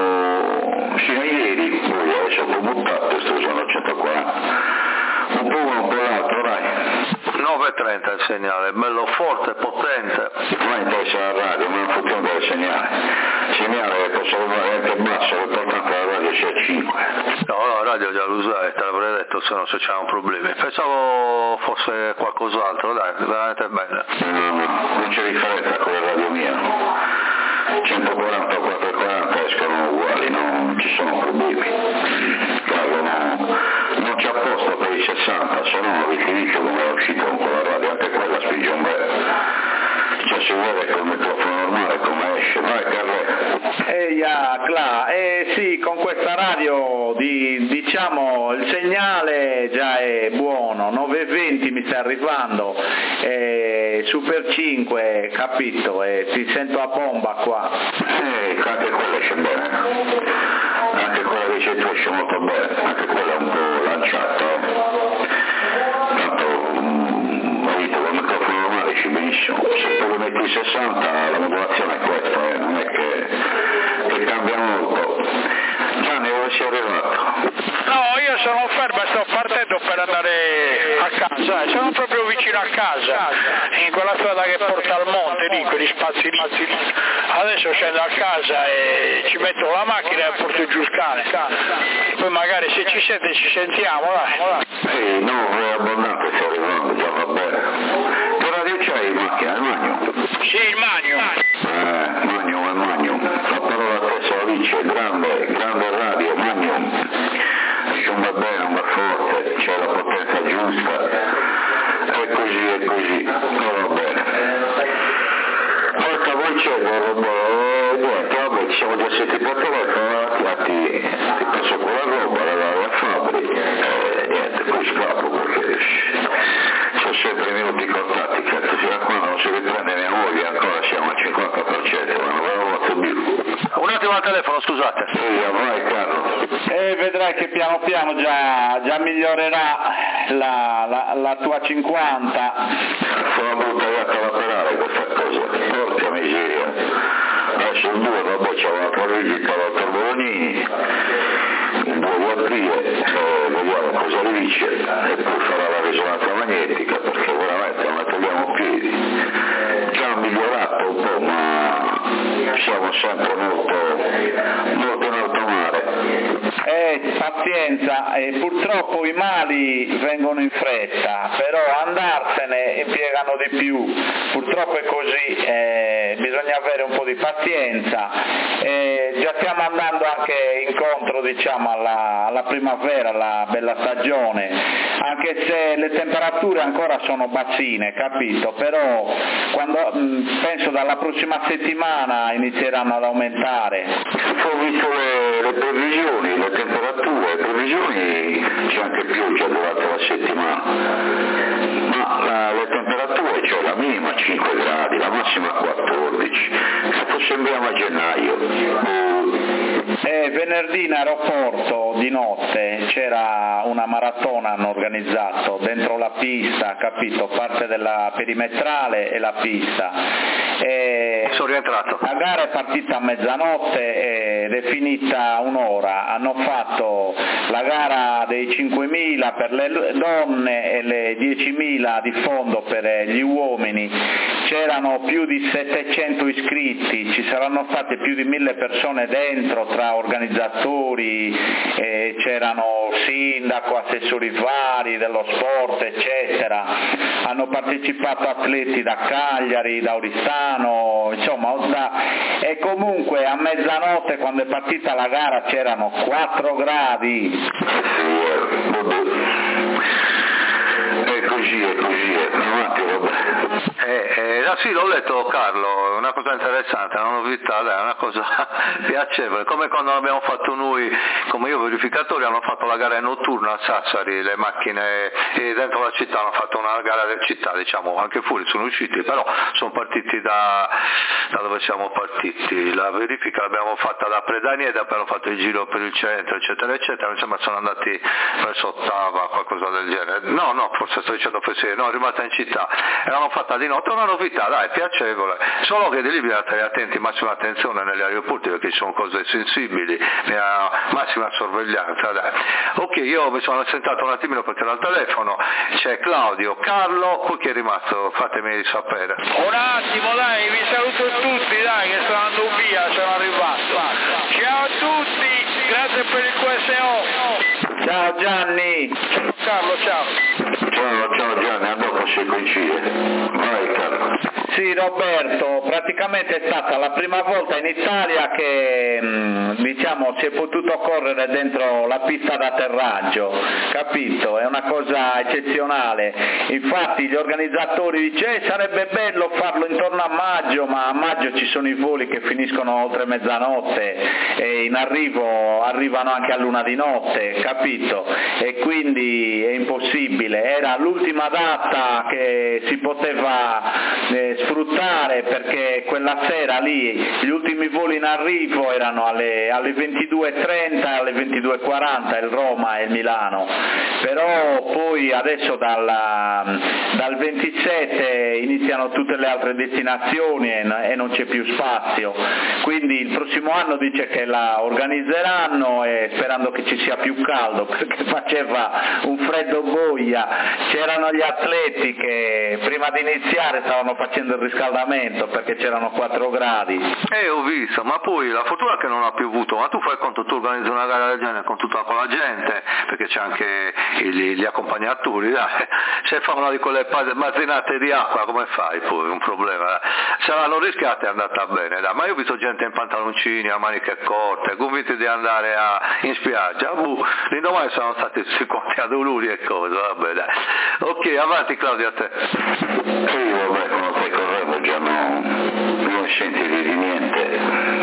fino a ieri, poi adesso ho buttato e sto usando il centoquaranta. Un po' uno, un po' l'altro, dai. nove e trenta il segnale, bello forte, potente. Non mi interessa la radio, ma non funziona del segnale. Il segnale posso usare anche basso, l'importante è la radio sia a cinque. No, no, la radio già l'usai, te l'avrei detto se no se c'erano problemi. Pensavo fosse qualcos'altro, dai, veramente bella. No, no, non c'è differenza con la radio mia. centoquaranta o quattrocentoquaranta escono uguali, non ci sono problemi. Carlo no, non c'è apposta per i sessanta, se no vi dico come è uscito con quella radio, anche quella spinge un bel. Cioè si vede col microfono normale come esce, vai Carlo. Ehi, ah, Cla, eh sì, con questa radio di, diciamo il segnale già è buono, nove e venti mi sta arrivando, eh, Super cinque, capito, eh, ti sento a bomba qua. Eh, anche quella esce bene, anche quella che c'è tu esce molto bene, anche quella è un po' lanciata, eh. Tanto, mm, ho visto col microfono normale esce benissimo, se tu lo metti sessanta la modulazione è questa, eh, non è che, che cambia molto. Gianni, dove sei arrivato? No, io sono fermo e sto partendo per andare a casa, eh. Sono proprio vicino a casa, in quella strada che porta al monte, lì, quegli spazi lì. Adesso scendo a casa e ci metto la macchina e porto giù il cane. Poi magari se ci sente ci sentiamo, dai. Sì, no, è abbondante, sei arrivato, già va bene. Che radio c'hai in macchina? Il Magnum? Sì, il Magnum. Eh, Magnum è Magnum, la parola stessa lo dice, grande, grande radio, Magnum. Insomma bene, non va forte, c'è la potenza giusta, è così, è così, non va bene. Porca voi c'è, eh, niente, vabbè, ci siamo già sentiti per telefono, ti, ti passo con la roba, la vai a Fabri, e niente, poi scappo perché sono sempre i minuti contatti, cazzo, fino a quando non si riprende mia moglie ancora siamo al cinquanta per cento, ma non avevo fatto più. Un attimo al telefono, scusate. Sì, vai Carlo. E vedrai che piano piano già, già migliorerà la, la, la tua cinquanta. Sono brutta gatta da operare questa cosa, porca miseria. Adesso il due, vabbè, c'è un'altra visita al dottor Bolognini, il due di aprile, eh, vediamo cosa gli dice, e poi farà la risonanza magnetica, perché veramente non la togliamo piedi. Già migliorato un po', ma siamo sempre molto, molto in alto mare. Eh, pazienza, eh, purtroppo i mali vengono in fretta, però andarsene impiegano di più, purtroppo è così, eh, bisogna bisogna avere un po' di pazienza, eh, già stiamo andando anche incontro diciamo alla, alla primavera, alla bella stagione, anche se le temperature ancora sono bassine, capito? Però quando, mh, penso dalla prossima settimana inizieranno ad aumentare. Ho visto le, le previsioni, le temperature, le previsioni, c'è anche pioggia durante la settimana, ma la, le temperature, cioè la minima cinque gradi, la massima quattordici, sembriamo a gennaio. Eh, venerdì in aeroporto di notte c'era una maratona, hanno organizzato dentro la pista, capito? Parte della perimetrale e la pista. E sono rientrato. La gara è partita a mezzanotte ed è finita un'ora. Hanno fatto la gara dei cinquemila per le donne e le diecimila di fondo per gli uomini. C'erano più di settecento iscritti, ci saranno state più di mille persone dentro tra organizzatori, eh, c'erano sindaco, assessori vari dello sport, eccetera. Hanno partecipato atleti da Cagliari, da Oristano, insomma, da... e comunque a mezzanotte quando è partita la gara c'erano quattro gradi. È così, è così, è avanti, vabbè. Eh, eh, ah, sì, l'ho letto Carlo, è una cosa interessante, una novità, è una cosa piacevole, come quando abbiamo fatto noi, come io verificatori, hanno fatto la gara notturna a Sassari, le macchine, e dentro la città hanno fatto una gara del città, diciamo, anche fuori sono usciti, però sono partiti da, da dove siamo partiti, la verifica l'abbiamo fatta da Predanieda, abbiamo fatto il giro per il centro, eccetera, eccetera, mi sembra sono andati verso Ottava, qualcosa del genere, no, no, forse sto dicendo fesserie, no, è rimasta in città, e l'hanno fatta di notte, una novità, dai, piacevole, solo che di lì bisogna stare attenti, massima attenzione negli aeroporti perché ci sono cose sensibili, massima sorveglianza, dai. Ok, io mi sono assentato un attimino perché era al telefono, c'è Claudio, Carlo, poi chi è rimasto, fatemi sapere. Un attimo, dai, vi saluto tutti, dai, che sto andando via, sono arrivato. Ciao a tutti, grazie per il Q S O. Ciao Gianni. Carlo, ciao. Ciao, ciao Gianni, a dopo si coincide. Vai Carlo. Sì Roberto, praticamente è stata la prima volta in Italia che mh, diciamo si è potuto correre dentro la pista d'atterraggio, capito? È una cosa eccezionale, infatti gli organizzatori dicono eh, sarebbe bello farlo intorno a maggio, ma a maggio ci sono i voli che finiscono oltre mezzanotte e in arrivo arrivano anche a luna di notte, capito? E quindi è impossibile, era l'ultima data che si poteva eh, sfruttare perché quella sera lì gli ultimi voli in arrivo erano alle, alle ventidue e trenta e alle ventidue e quaranta il Roma e il Milano, però poi adesso dalla, dal ventisette iniziano tutte le altre destinazioni e, e non c'è più spazio, quindi il prossimo anno dice che la organizzeranno e sperando che ci sia più caldo perché faceva un freddo boia, c'erano gli atleti che prima di iniziare stavano facendo il riscaldamento perché c'erano quattro gradi. Eh, ho visto, ma poi la fortuna è che non ha piovuto, ma tu fai conto, tu organizzi una gara del genere con tutta con la gente, perché c'è anche gli, gli accompagnatori, dai. Se fa una di quelle bazzinate di acqua, come fai poi? Un problema. Se l'hanno rischiata è andata bene, dai. Ma io ho visto gente in pantaloncini, a maniche corte, convinti di andare a, in spiaggia, buh, l'indomani sono stati tutti quanti a dolori e cose, vabbè dai. Ok, avanti Claudio, a te. Sì, vabbè, come stai correndo già no, non senti di niente,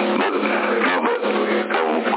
vabbè, comunque,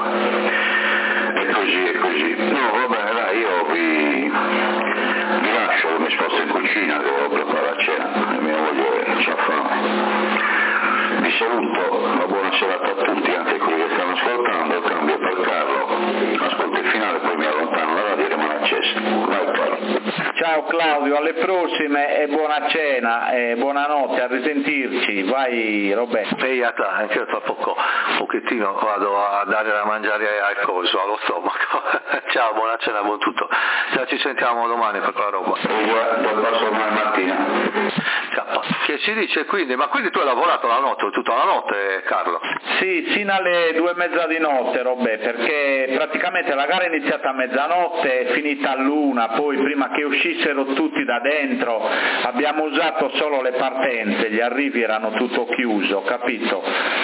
è così, è così. No, vabbè, dai, io vi, vi lascio, mi sposto in cucina, devo preparare cena, e mia moglie c'ha fame. Vi saluto, una buona serata a tutti, anche quelli che stanno ascoltando, cambio per Carlo, ascolto il finale, poi mi allontano, la radio rimane accesa. Vai Carlo. Ciao Claudio, alle prossime e buona cena e buonanotte, a risentirci, vai Roberto. Ehi, anche io tra poco un pochettino vado a dare da mangiare al coso, allo stomaco. Ciao, buona cena, buon tutto. Già ci sentiamo domani per quella roba. E già, da passo domani mattina. Ciao. che si dice quindi, ma quindi tu hai lavorato la notte, tutta la notte, Carlo? Sì, sino alle due e mezza di notte, Robè, perché praticamente la gara è iniziata a mezzanotte, è finita all'una, poi prima che uscissero tutti da dentro abbiamo usato solo le partenze, gli arrivi erano tutto chiuso, capito?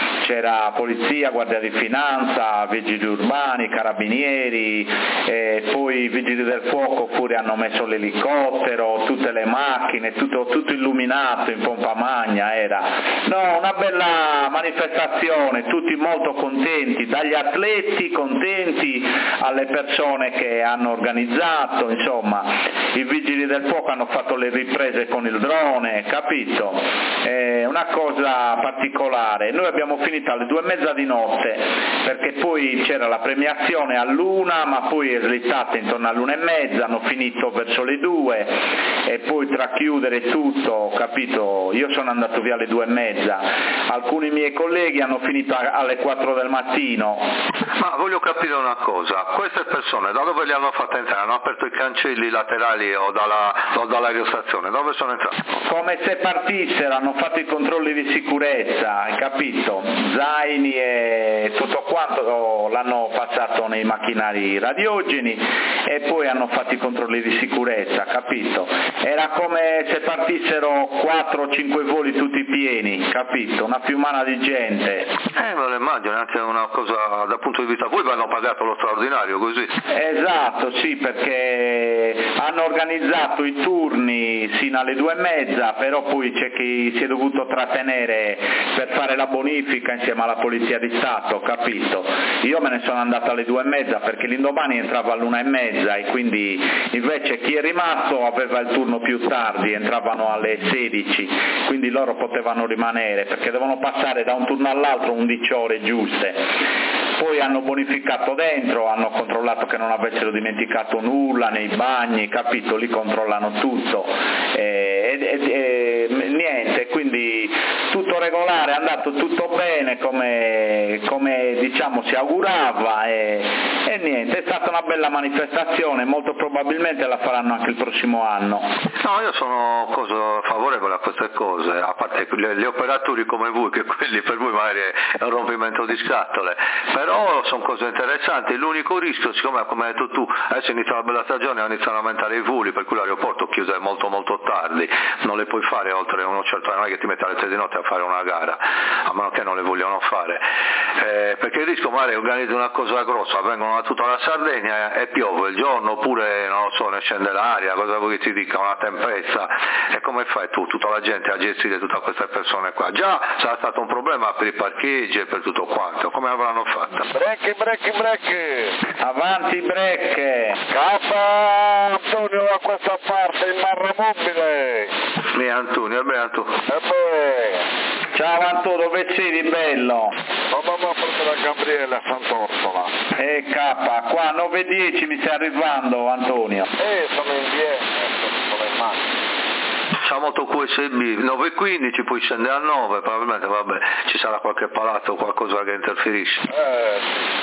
C'era polizia, guardia di finanza, vigili urbani, carabinieri, e poi i vigili del fuoco fuori hanno messo l'elicottero, tutte le macchine, tutto, tutto illuminato in pompa magna era. No, una bella manifestazione, tutti molto contenti, dagli atleti contenti alle persone che hanno organizzato, insomma, i vigili del fuoco hanno fatto le riprese con il drone, capito? È una cosa particolare. Noi abbiamo finito alle due e mezza di notte perché poi c'era la premiazione all'una, ma poi è slittata intorno all'una e mezza, hanno finito verso le due e poi tra chiudere tutto, capito, io sono andato via alle due e mezza, alcuni miei colleghi hanno finito alle quattro del mattino. Ma voglio capire una cosa, queste persone da dove le hanno fatte entrare? Hanno aperto i cancelli laterali o dalla, o dall'aerostazione? Dove sono entrati? Come se partissero, hanno fatto i controlli di sicurezza, hai capito? Zaini e tutto quanto l'hanno passato nei macchinari radiogeni e poi hanno fatto i controlli di sicurezza, capito? Era come se partissero quattro o cinque voli tutti pieni, capito? Una fiumana di gente. Eh, me lo immagino, è anche una cosa dal punto di vista, voi vi hanno pagato lo straordinario così? Esatto, sì, perché hanno organizzato i turni sino alle due e mezza, però poi c'è chi si è dovuto trattenere per fare la bonifica insieme alla Polizia di Stato, capito? Io me ne sono andato alle due e mezza perché l'indomani entrava all'una e mezza e quindi invece chi è rimasto aveva il turno più tardi, entravano alle sedici, quindi loro potevano rimanere perché devono passare da un turno all'altro undici ore giuste. Poi hanno bonificato dentro, hanno controllato che non avessero dimenticato nulla nei bagni, capito? Lì controllano tutto e, e, e niente, quindi tutto regolare, è andato tutto bene come, come diciamo si augurava e, e niente, è stata una bella manifestazione, molto probabilmente la faranno anche il prossimo anno. No, io sono cosa favorevole a queste cose, a parte gli operatori come voi, che quelli per voi magari è un rompimento di scatole, però sono cose interessanti. L'unico rischio, siccome come hai detto tu, adesso inizia la bella stagione, iniziano a aumentare i voli, per cui l'aeroporto chiude molto molto tardi, non le puoi fare oltre uno certo, non è che ti metti alle tre di notte a fare una gara, a meno che non le vogliono fare, eh, perché il rischio magari organizzi una cosa grossa, vengono da tutta la Sardegna e piove il giorno, oppure non lo so, ne scende l'aria, cosa vuoi che ti dica, una tempesta, e come fai tu, tutta la gente a gestire tutte queste persone qua? Già sarà stato un problema per i parcheggi e per tutto quanto, come avranno fatto? Brecchi, brecchi, brecchi! Avanti brecche! Capa Antonio da questa parte, in barra mobile! Beh Antonio, beh Antonio. E poi... Ciao Antonio, dove sei di bello? Mamma mia, forse da Gabriele a Sant'Orsola. Eh K, qua nove e dieci mi stai arrivando Antonio. Eh, sono in Vienna, sono in macchina. C'ha moto Q S B, nove e quindici, poi scende a nove, probabilmente vabbè, ci sarà qualche palazzo o qualcosa che interferisce. Eh,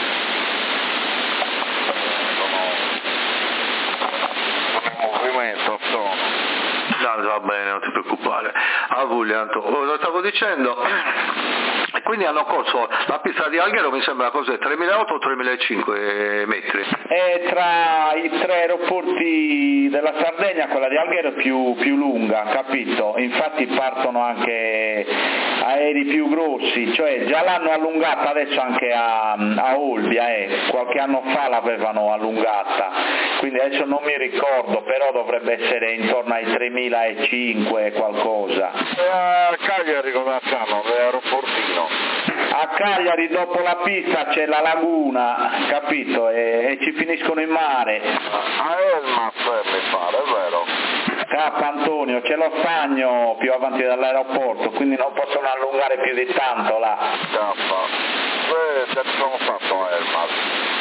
sono in movimento, sono. No, va bene, non ti preoccupare. A voi, Antonio, lo stavo dicendo, e quindi hanno corso la pista di Alghero, mi sembra cos'è, tremilaottocento o tremilacinquecento metri? È tra i tre aeroporti della Sardegna, quella di Alghero è più, più lunga, capito? Infatti partono anche aerei più grossi, cioè già l'hanno allungata adesso anche a, a Olbia, eh. Qualche anno fa l'avevano allungata, quindi adesso non mi ricordo, però dovrebbe essere intorno ai tremilacinquecento qualcosa. E a Cagliari cosa c'hanno, l'aeroportino? A Cagliari dopo la pista c'è la laguna, capito? E, e ci finiscono in mare. A Elmas mi pare, è vero? K Antonio, c'è lo stagno più avanti dall'aeroporto, quindi non possono allungare più di tanto là. K, beh, te sono fatto a Elmas.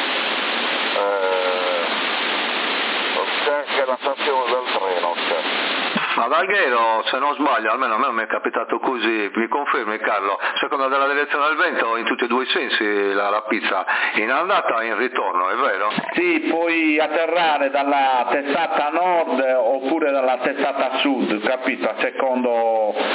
Eh, c'è anche la stazione del treno, c'è. Ad Alghero, se non sbaglio, almeno a me non mi è capitato così, mi confermi Carlo, secondo della direzione del vento in tutti e due i sensi la, la pizza, in andata e in ritorno, è vero? Sì, puoi atterrare dalla testata nord oppure dalla testata sud, capito? A secondo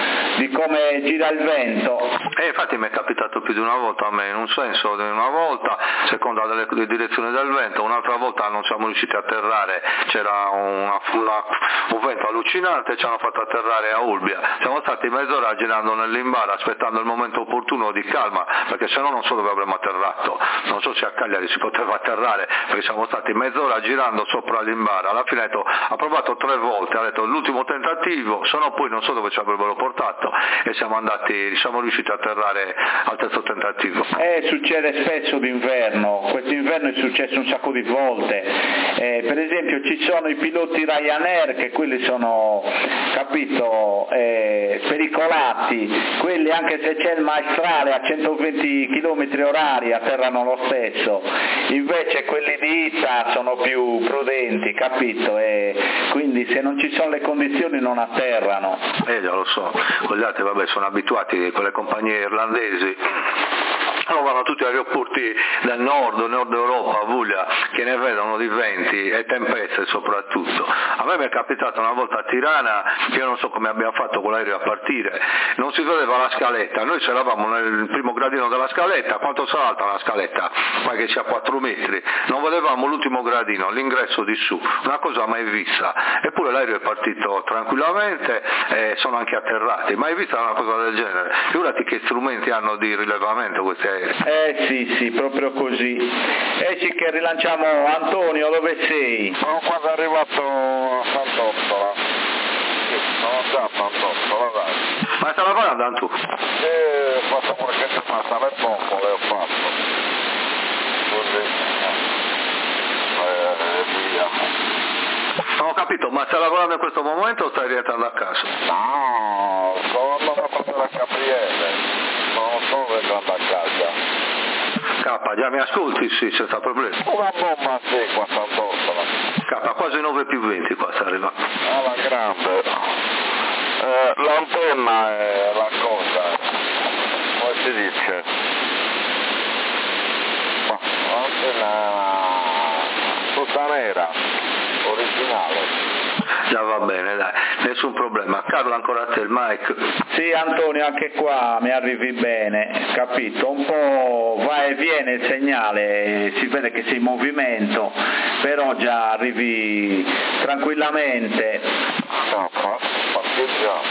di come gira il vento. E infatti mi è capitato più di una volta a me, in un senso di una volta, seconda delle, delle direzioni del vento, un'altra volta non siamo riusciti a atterrare, c'era una, una, un vento allucinante e ci hanno fatto atterrare a Ulbia. Siamo stati mezz'ora girando nell'Imbar aspettando il momento opportuno di calma, perché se no non so dove avremmo atterrato, non so se a Cagliari si poteva atterrare, perché siamo stati mezz'ora girando sopra l'Imbar. Alla fine ha, detto, ha provato tre volte, ha detto l'ultimo tentativo, se no poi non so dove ci avrebbero portato, e siamo andati, siamo riusciti a atterrare al terzo tentativo. Eh, succede spesso d'inverno, quest'inverno è successo un sacco di volte, eh, per esempio ci sono i piloti Ryanair che quelli sono, capito, eh, pericolati, quelli anche se c'è il maestrale a centoventi chilometri orari atterrano lo stesso, invece quelli di I T A sono più prudenti, capito, e quindi se non ci sono le condizioni non atterrano. Eh già lo so, gli altri vabbè sono abituati, quelle compagnie irlandesi vanno tutti agli aeroporti del nord, nord Europa, Puglia, che ne vedono di venti e tempeste soprattutto. A me mi è capitato una volta a Tirana, che io non so come abbiamo fatto con l'aereo a partire, non si vedeva la scaletta, noi c'eravamo nel primo gradino della scaletta, quanto sarà alta la scaletta? Pare che sia quattro metri, non vedevamo l'ultimo gradino, l'ingresso di su, una cosa mai vista, eppure l'aereo è partito tranquillamente e sono anche atterrati, mai vista una cosa del genere. Figurati che strumenti hanno di rilevamento questi aerei. Eh sì, sì, proprio così. E sì che rilanciamo Antonio, dove sei? Sono quasi arrivato a Sant'Ottola. Sì, sono già a Sant'Ottola, dai. Ma stai lavorando Antu? Sì, ho fatto qualche giornata alle pompole, ho fatto. Così. E via. Non ho capito, ma stai lavorando in questo momento o stai rientrando a casa? No, sto andando a prendere a Capriele. Non sto rientrando a casa. K, già mi ascolti? Sì, senza problemi. Una bomba sì, qua a Sant'Orsola. K, quasi nove più venti qua sta arrivando. Alla grande. Eh, l'antenna è la cosa. Come si dice? Ma l'antenna è tutta nera, originale. Già va bene, dai, nessun problema. Carlo, ancora a te il mic. Sì Antonio, anche qua mi arrivi bene, capito? Un po' va e viene il segnale, si vede che sei in movimento, però già arrivi tranquillamente. No, parcheggiamo.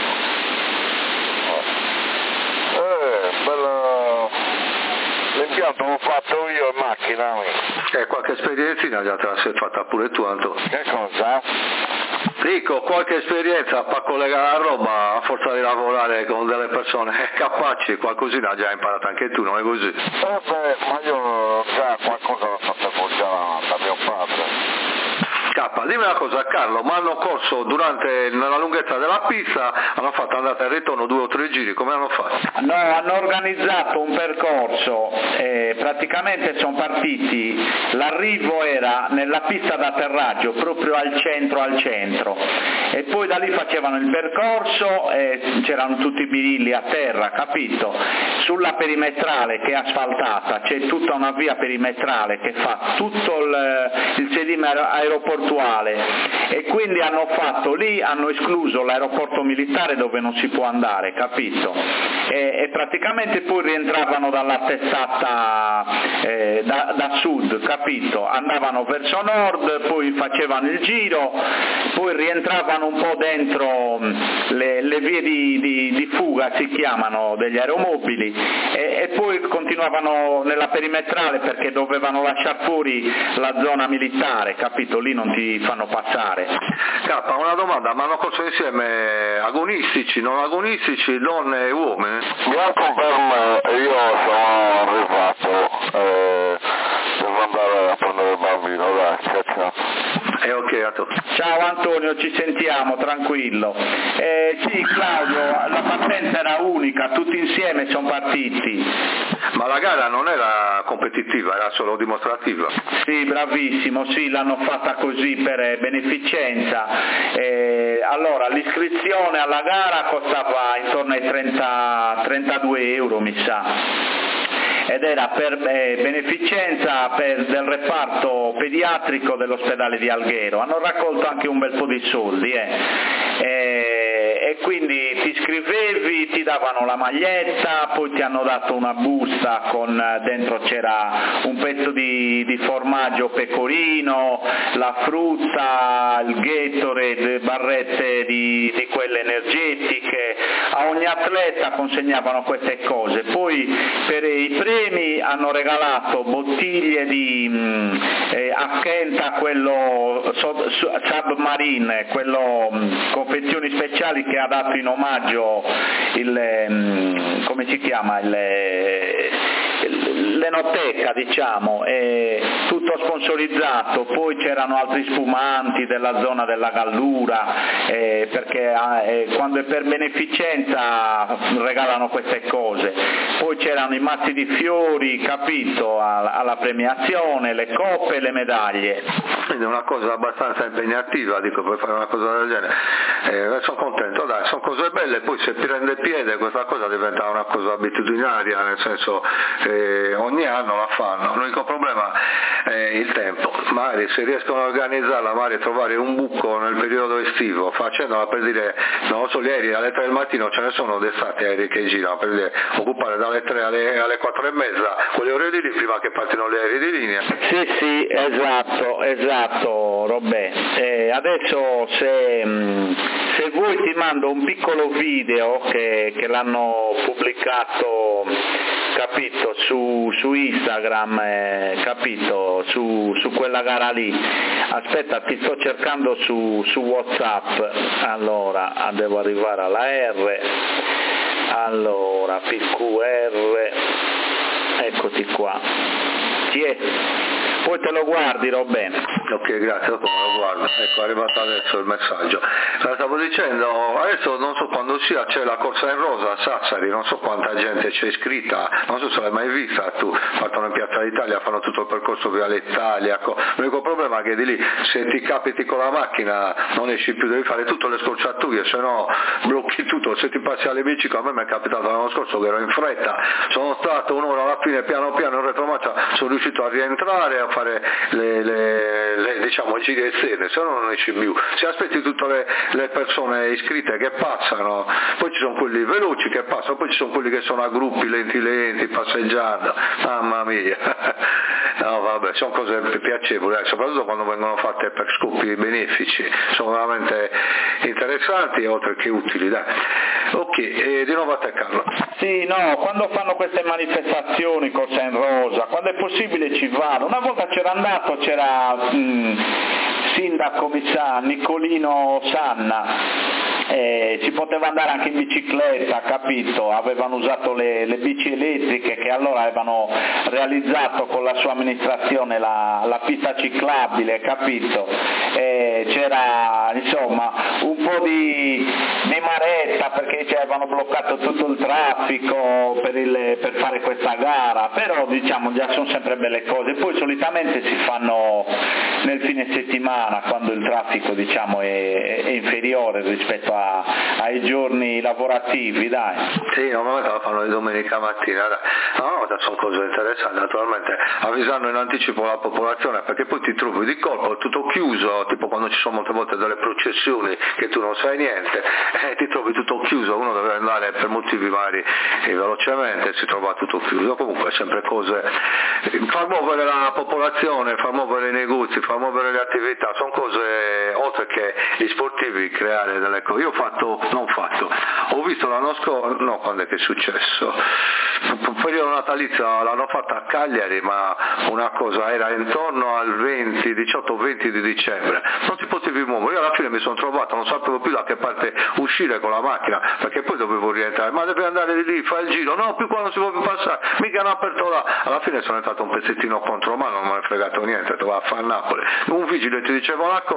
Eh, bello. L'impianto l'ho fatto io in macchina. Eh, qualche esperienzina già te la sei fatta pure tu, Antonio. Che cosa? Dico, qualche esperienza per collegare la roba a forza di lavorare con delle persone capaci, qualcosina già hai imparato anche tu, non è così? Eh beh, ma io già qualcosa l'ho fatto appoggiare da mio padre. K, dimmi una cosa Carlo, ma hanno corso durante nella lunghezza della pista, hanno fatto andata e ritorno due o tre giri, come hanno fatto? No, hanno organizzato un percorso, eh, praticamente sono partiti, l'arrivo era nella pista d'atterraggio, proprio al centro, al centro, e poi da lì facevano il percorso, eh, c'erano tutti i birilli a terra, capito? Sulla perimetrale che è asfaltata, c'è tutta una via perimetrale che fa tutto il, il sedime aeroportuale, e quindi hanno fatto lì, hanno escluso l'aeroporto militare dove non si può andare, capito? E, e praticamente poi rientravano dalla testata eh, da, da sud, capito? Andavano verso nord, poi facevano il giro, poi rientravano un po' dentro le, le vie di, di, di fuga, si chiamano, degli aeromobili, e, e poi continuavano nella perimetrale perché dovevano lasciare fuori la zona militare, capito? Lì non ti fanno passare. K, una domanda, ma hanno corso insieme agonistici, non agonistici, donne e uomini? Bianco per me, io sono arrivato, eh, devo andare a prendere il bambino, dai, ciao ciao. E eh, ok, Antonio. Ciao Antonio, ci sentiamo, tranquillo. Eh, sì Claudio, la partenza era unica, tutti insieme sono partiti. Ma la gara non era competitiva, era solo dimostrativa? Sì, bravissimo, sì, l'hanno fatta così per beneficenza. Eh, allora, l'iscrizione alla gara costava intorno ai trenta, trentadue euro, mi sa. Ed era per eh, beneficenza per, del reparto pediatrico dell'ospedale di Alghero. Hanno raccolto anche un bel po' di soldi eh. E, e quindi ti iscrivevi, ti davano la maglietta, poi ti hanno dato una busta con dentro c'era un pezzo di, di formaggio pecorino, la frutta, il Gatorade, barrette di, di quelle energetiche. A ogni atleta consegnavano queste cose. Poi per i premi hanno regalato bottiglie di mh, eh, Acchenta, quello so, Submarine, quello mh, confezioni speciali che ha dato in omaggio il mh, come si chiama il l'Enoteca, diciamo, è tutto sponsorizzato. Poi c'erano altri spumanti della zona della Gallura, eh, perché eh, quando è per beneficenza regalano queste cose. Poi c'erano i mazzi di fiori, capito, alla, alla premiazione, le coppe e le medaglie. Quindi è una cosa abbastanza impegnativa, dico, per fare una cosa del genere. Eh, sono contento, dai, sono cose belle. Poi se prende piede questa cosa diventa una cosa abitudinaria, nel senso eh, ogni anno la fanno. L'unico problema è il tempo. Magari se riescono a organizzarla, magari trovare un buco nel periodo estivo, facendola per dire, non lo so, ieri alle tre del mattino ce ne sono d'estate aerei che girano, per dire, occupare dalle tre alle, alle quattro e mezza quelle ore di lì prima che partino gli aerei di linea. Sì, sì, esatto, esatto, Robè. Eh, adesso se, se vuoi ti mando un piccolo video che, che l'hanno pubblicato, capito, su, su Instagram, eh, capito, su, su quella gara lì. Aspetta, ti sto cercando su, su WhatsApp. Allora, devo arrivare alla R. Allora, P Q R, eccoti qua. Chi è? Poi te lo guardi, Robè. Ok, grazie, dopo me lo guardo. Ecco, è arrivato adesso il messaggio. La stavo dicendo, adesso non so quando sia, c'è la corsa in rosa a Sassari, non so quanta gente c'è iscritta, non so se l'hai mai vista tu, partono in Piazza d'Italia, fanno tutto il percorso via l'Italia. L'unico problema è che di lì, se ti capiti con la macchina non esci più, devi fare tutte le scorciatoie, se no blocchi tutto. Se ti passi alle bici, come a me è capitato l'anno scorso che ero in fretta, sono stato un'ora alla fine, piano piano in retromarcia, sono riuscito a rientrare, a fare le, le, le diciamo giri esterni, se no non esci più. Se aspetti tutte le, le persone iscritte che passano, poi ci sono quelli veloci che passano, poi ci sono quelli che sono a gruppi lenti lenti passeggiando, mamma mia. No, vabbè, sono cose piacevoli, eh, soprattutto quando vengono fatte per scopi benefici, sono veramente interessanti oltre che utili, dai. Ok, e di nuovo a te, Carlo. Sì, no, quando fanno queste manifestazioni, corsa in rosa, quando è possibile ci vanno. Una volta c'era andato, c'era mh, sindaco, mi sa, Nicolino Sanna. Eh, si poteva andare anche in bicicletta, capito? Avevano usato le, le bici elettriche che allora avevano realizzato con la sua amministrazione la, la pista ciclabile, capito? Eh, c'era insomma un po' di, di maretta perché ci avevano bloccato tutto il traffico per, il, per fare questa gara, però diciamo già sono sempre belle cose. Poi solitamente si fanno nel fine settimana quando il traffico diciamo è, è inferiore rispetto a ai giorni lavorativi, dai. Sì, normalmente lo fanno di domenica mattina, dai. No, no, sono cose interessanti, naturalmente avvisando in anticipo la popolazione, perché poi ti trovi di colpo tutto chiuso, tipo quando ci sono molte volte delle processioni che tu non sai niente, eh, ti trovi tutto chiuso, uno deve andare per motivi vari e velocemente e si trova tutto chiuso. Comunque sempre cose, far muovere la popolazione, far muovere i negozi, far muovere le attività, sono cose, oltre che gli sportivi, creare delle cose. Io ho fatto, non fatto, ho visto l'anno scorso, no, quando è che è successo? Un periodo natalizio l'hanno fatta a Cagliari, ma una cosa era intorno al venti, diciotto venti di dicembre, non ti potevi muovere. Io alla fine mi sono trovato, non sapevo più da che parte uscire con la macchina, perché poi dovevo rientrare, ma devi andare di lì, fai il giro, no, più qua non si può più passare, mica hanno aperto là. Alla fine sono entrato un pezzettino contro mano, non mi è fregato niente, doveva fare a Napoli. Un vigile ti diceva una cosa,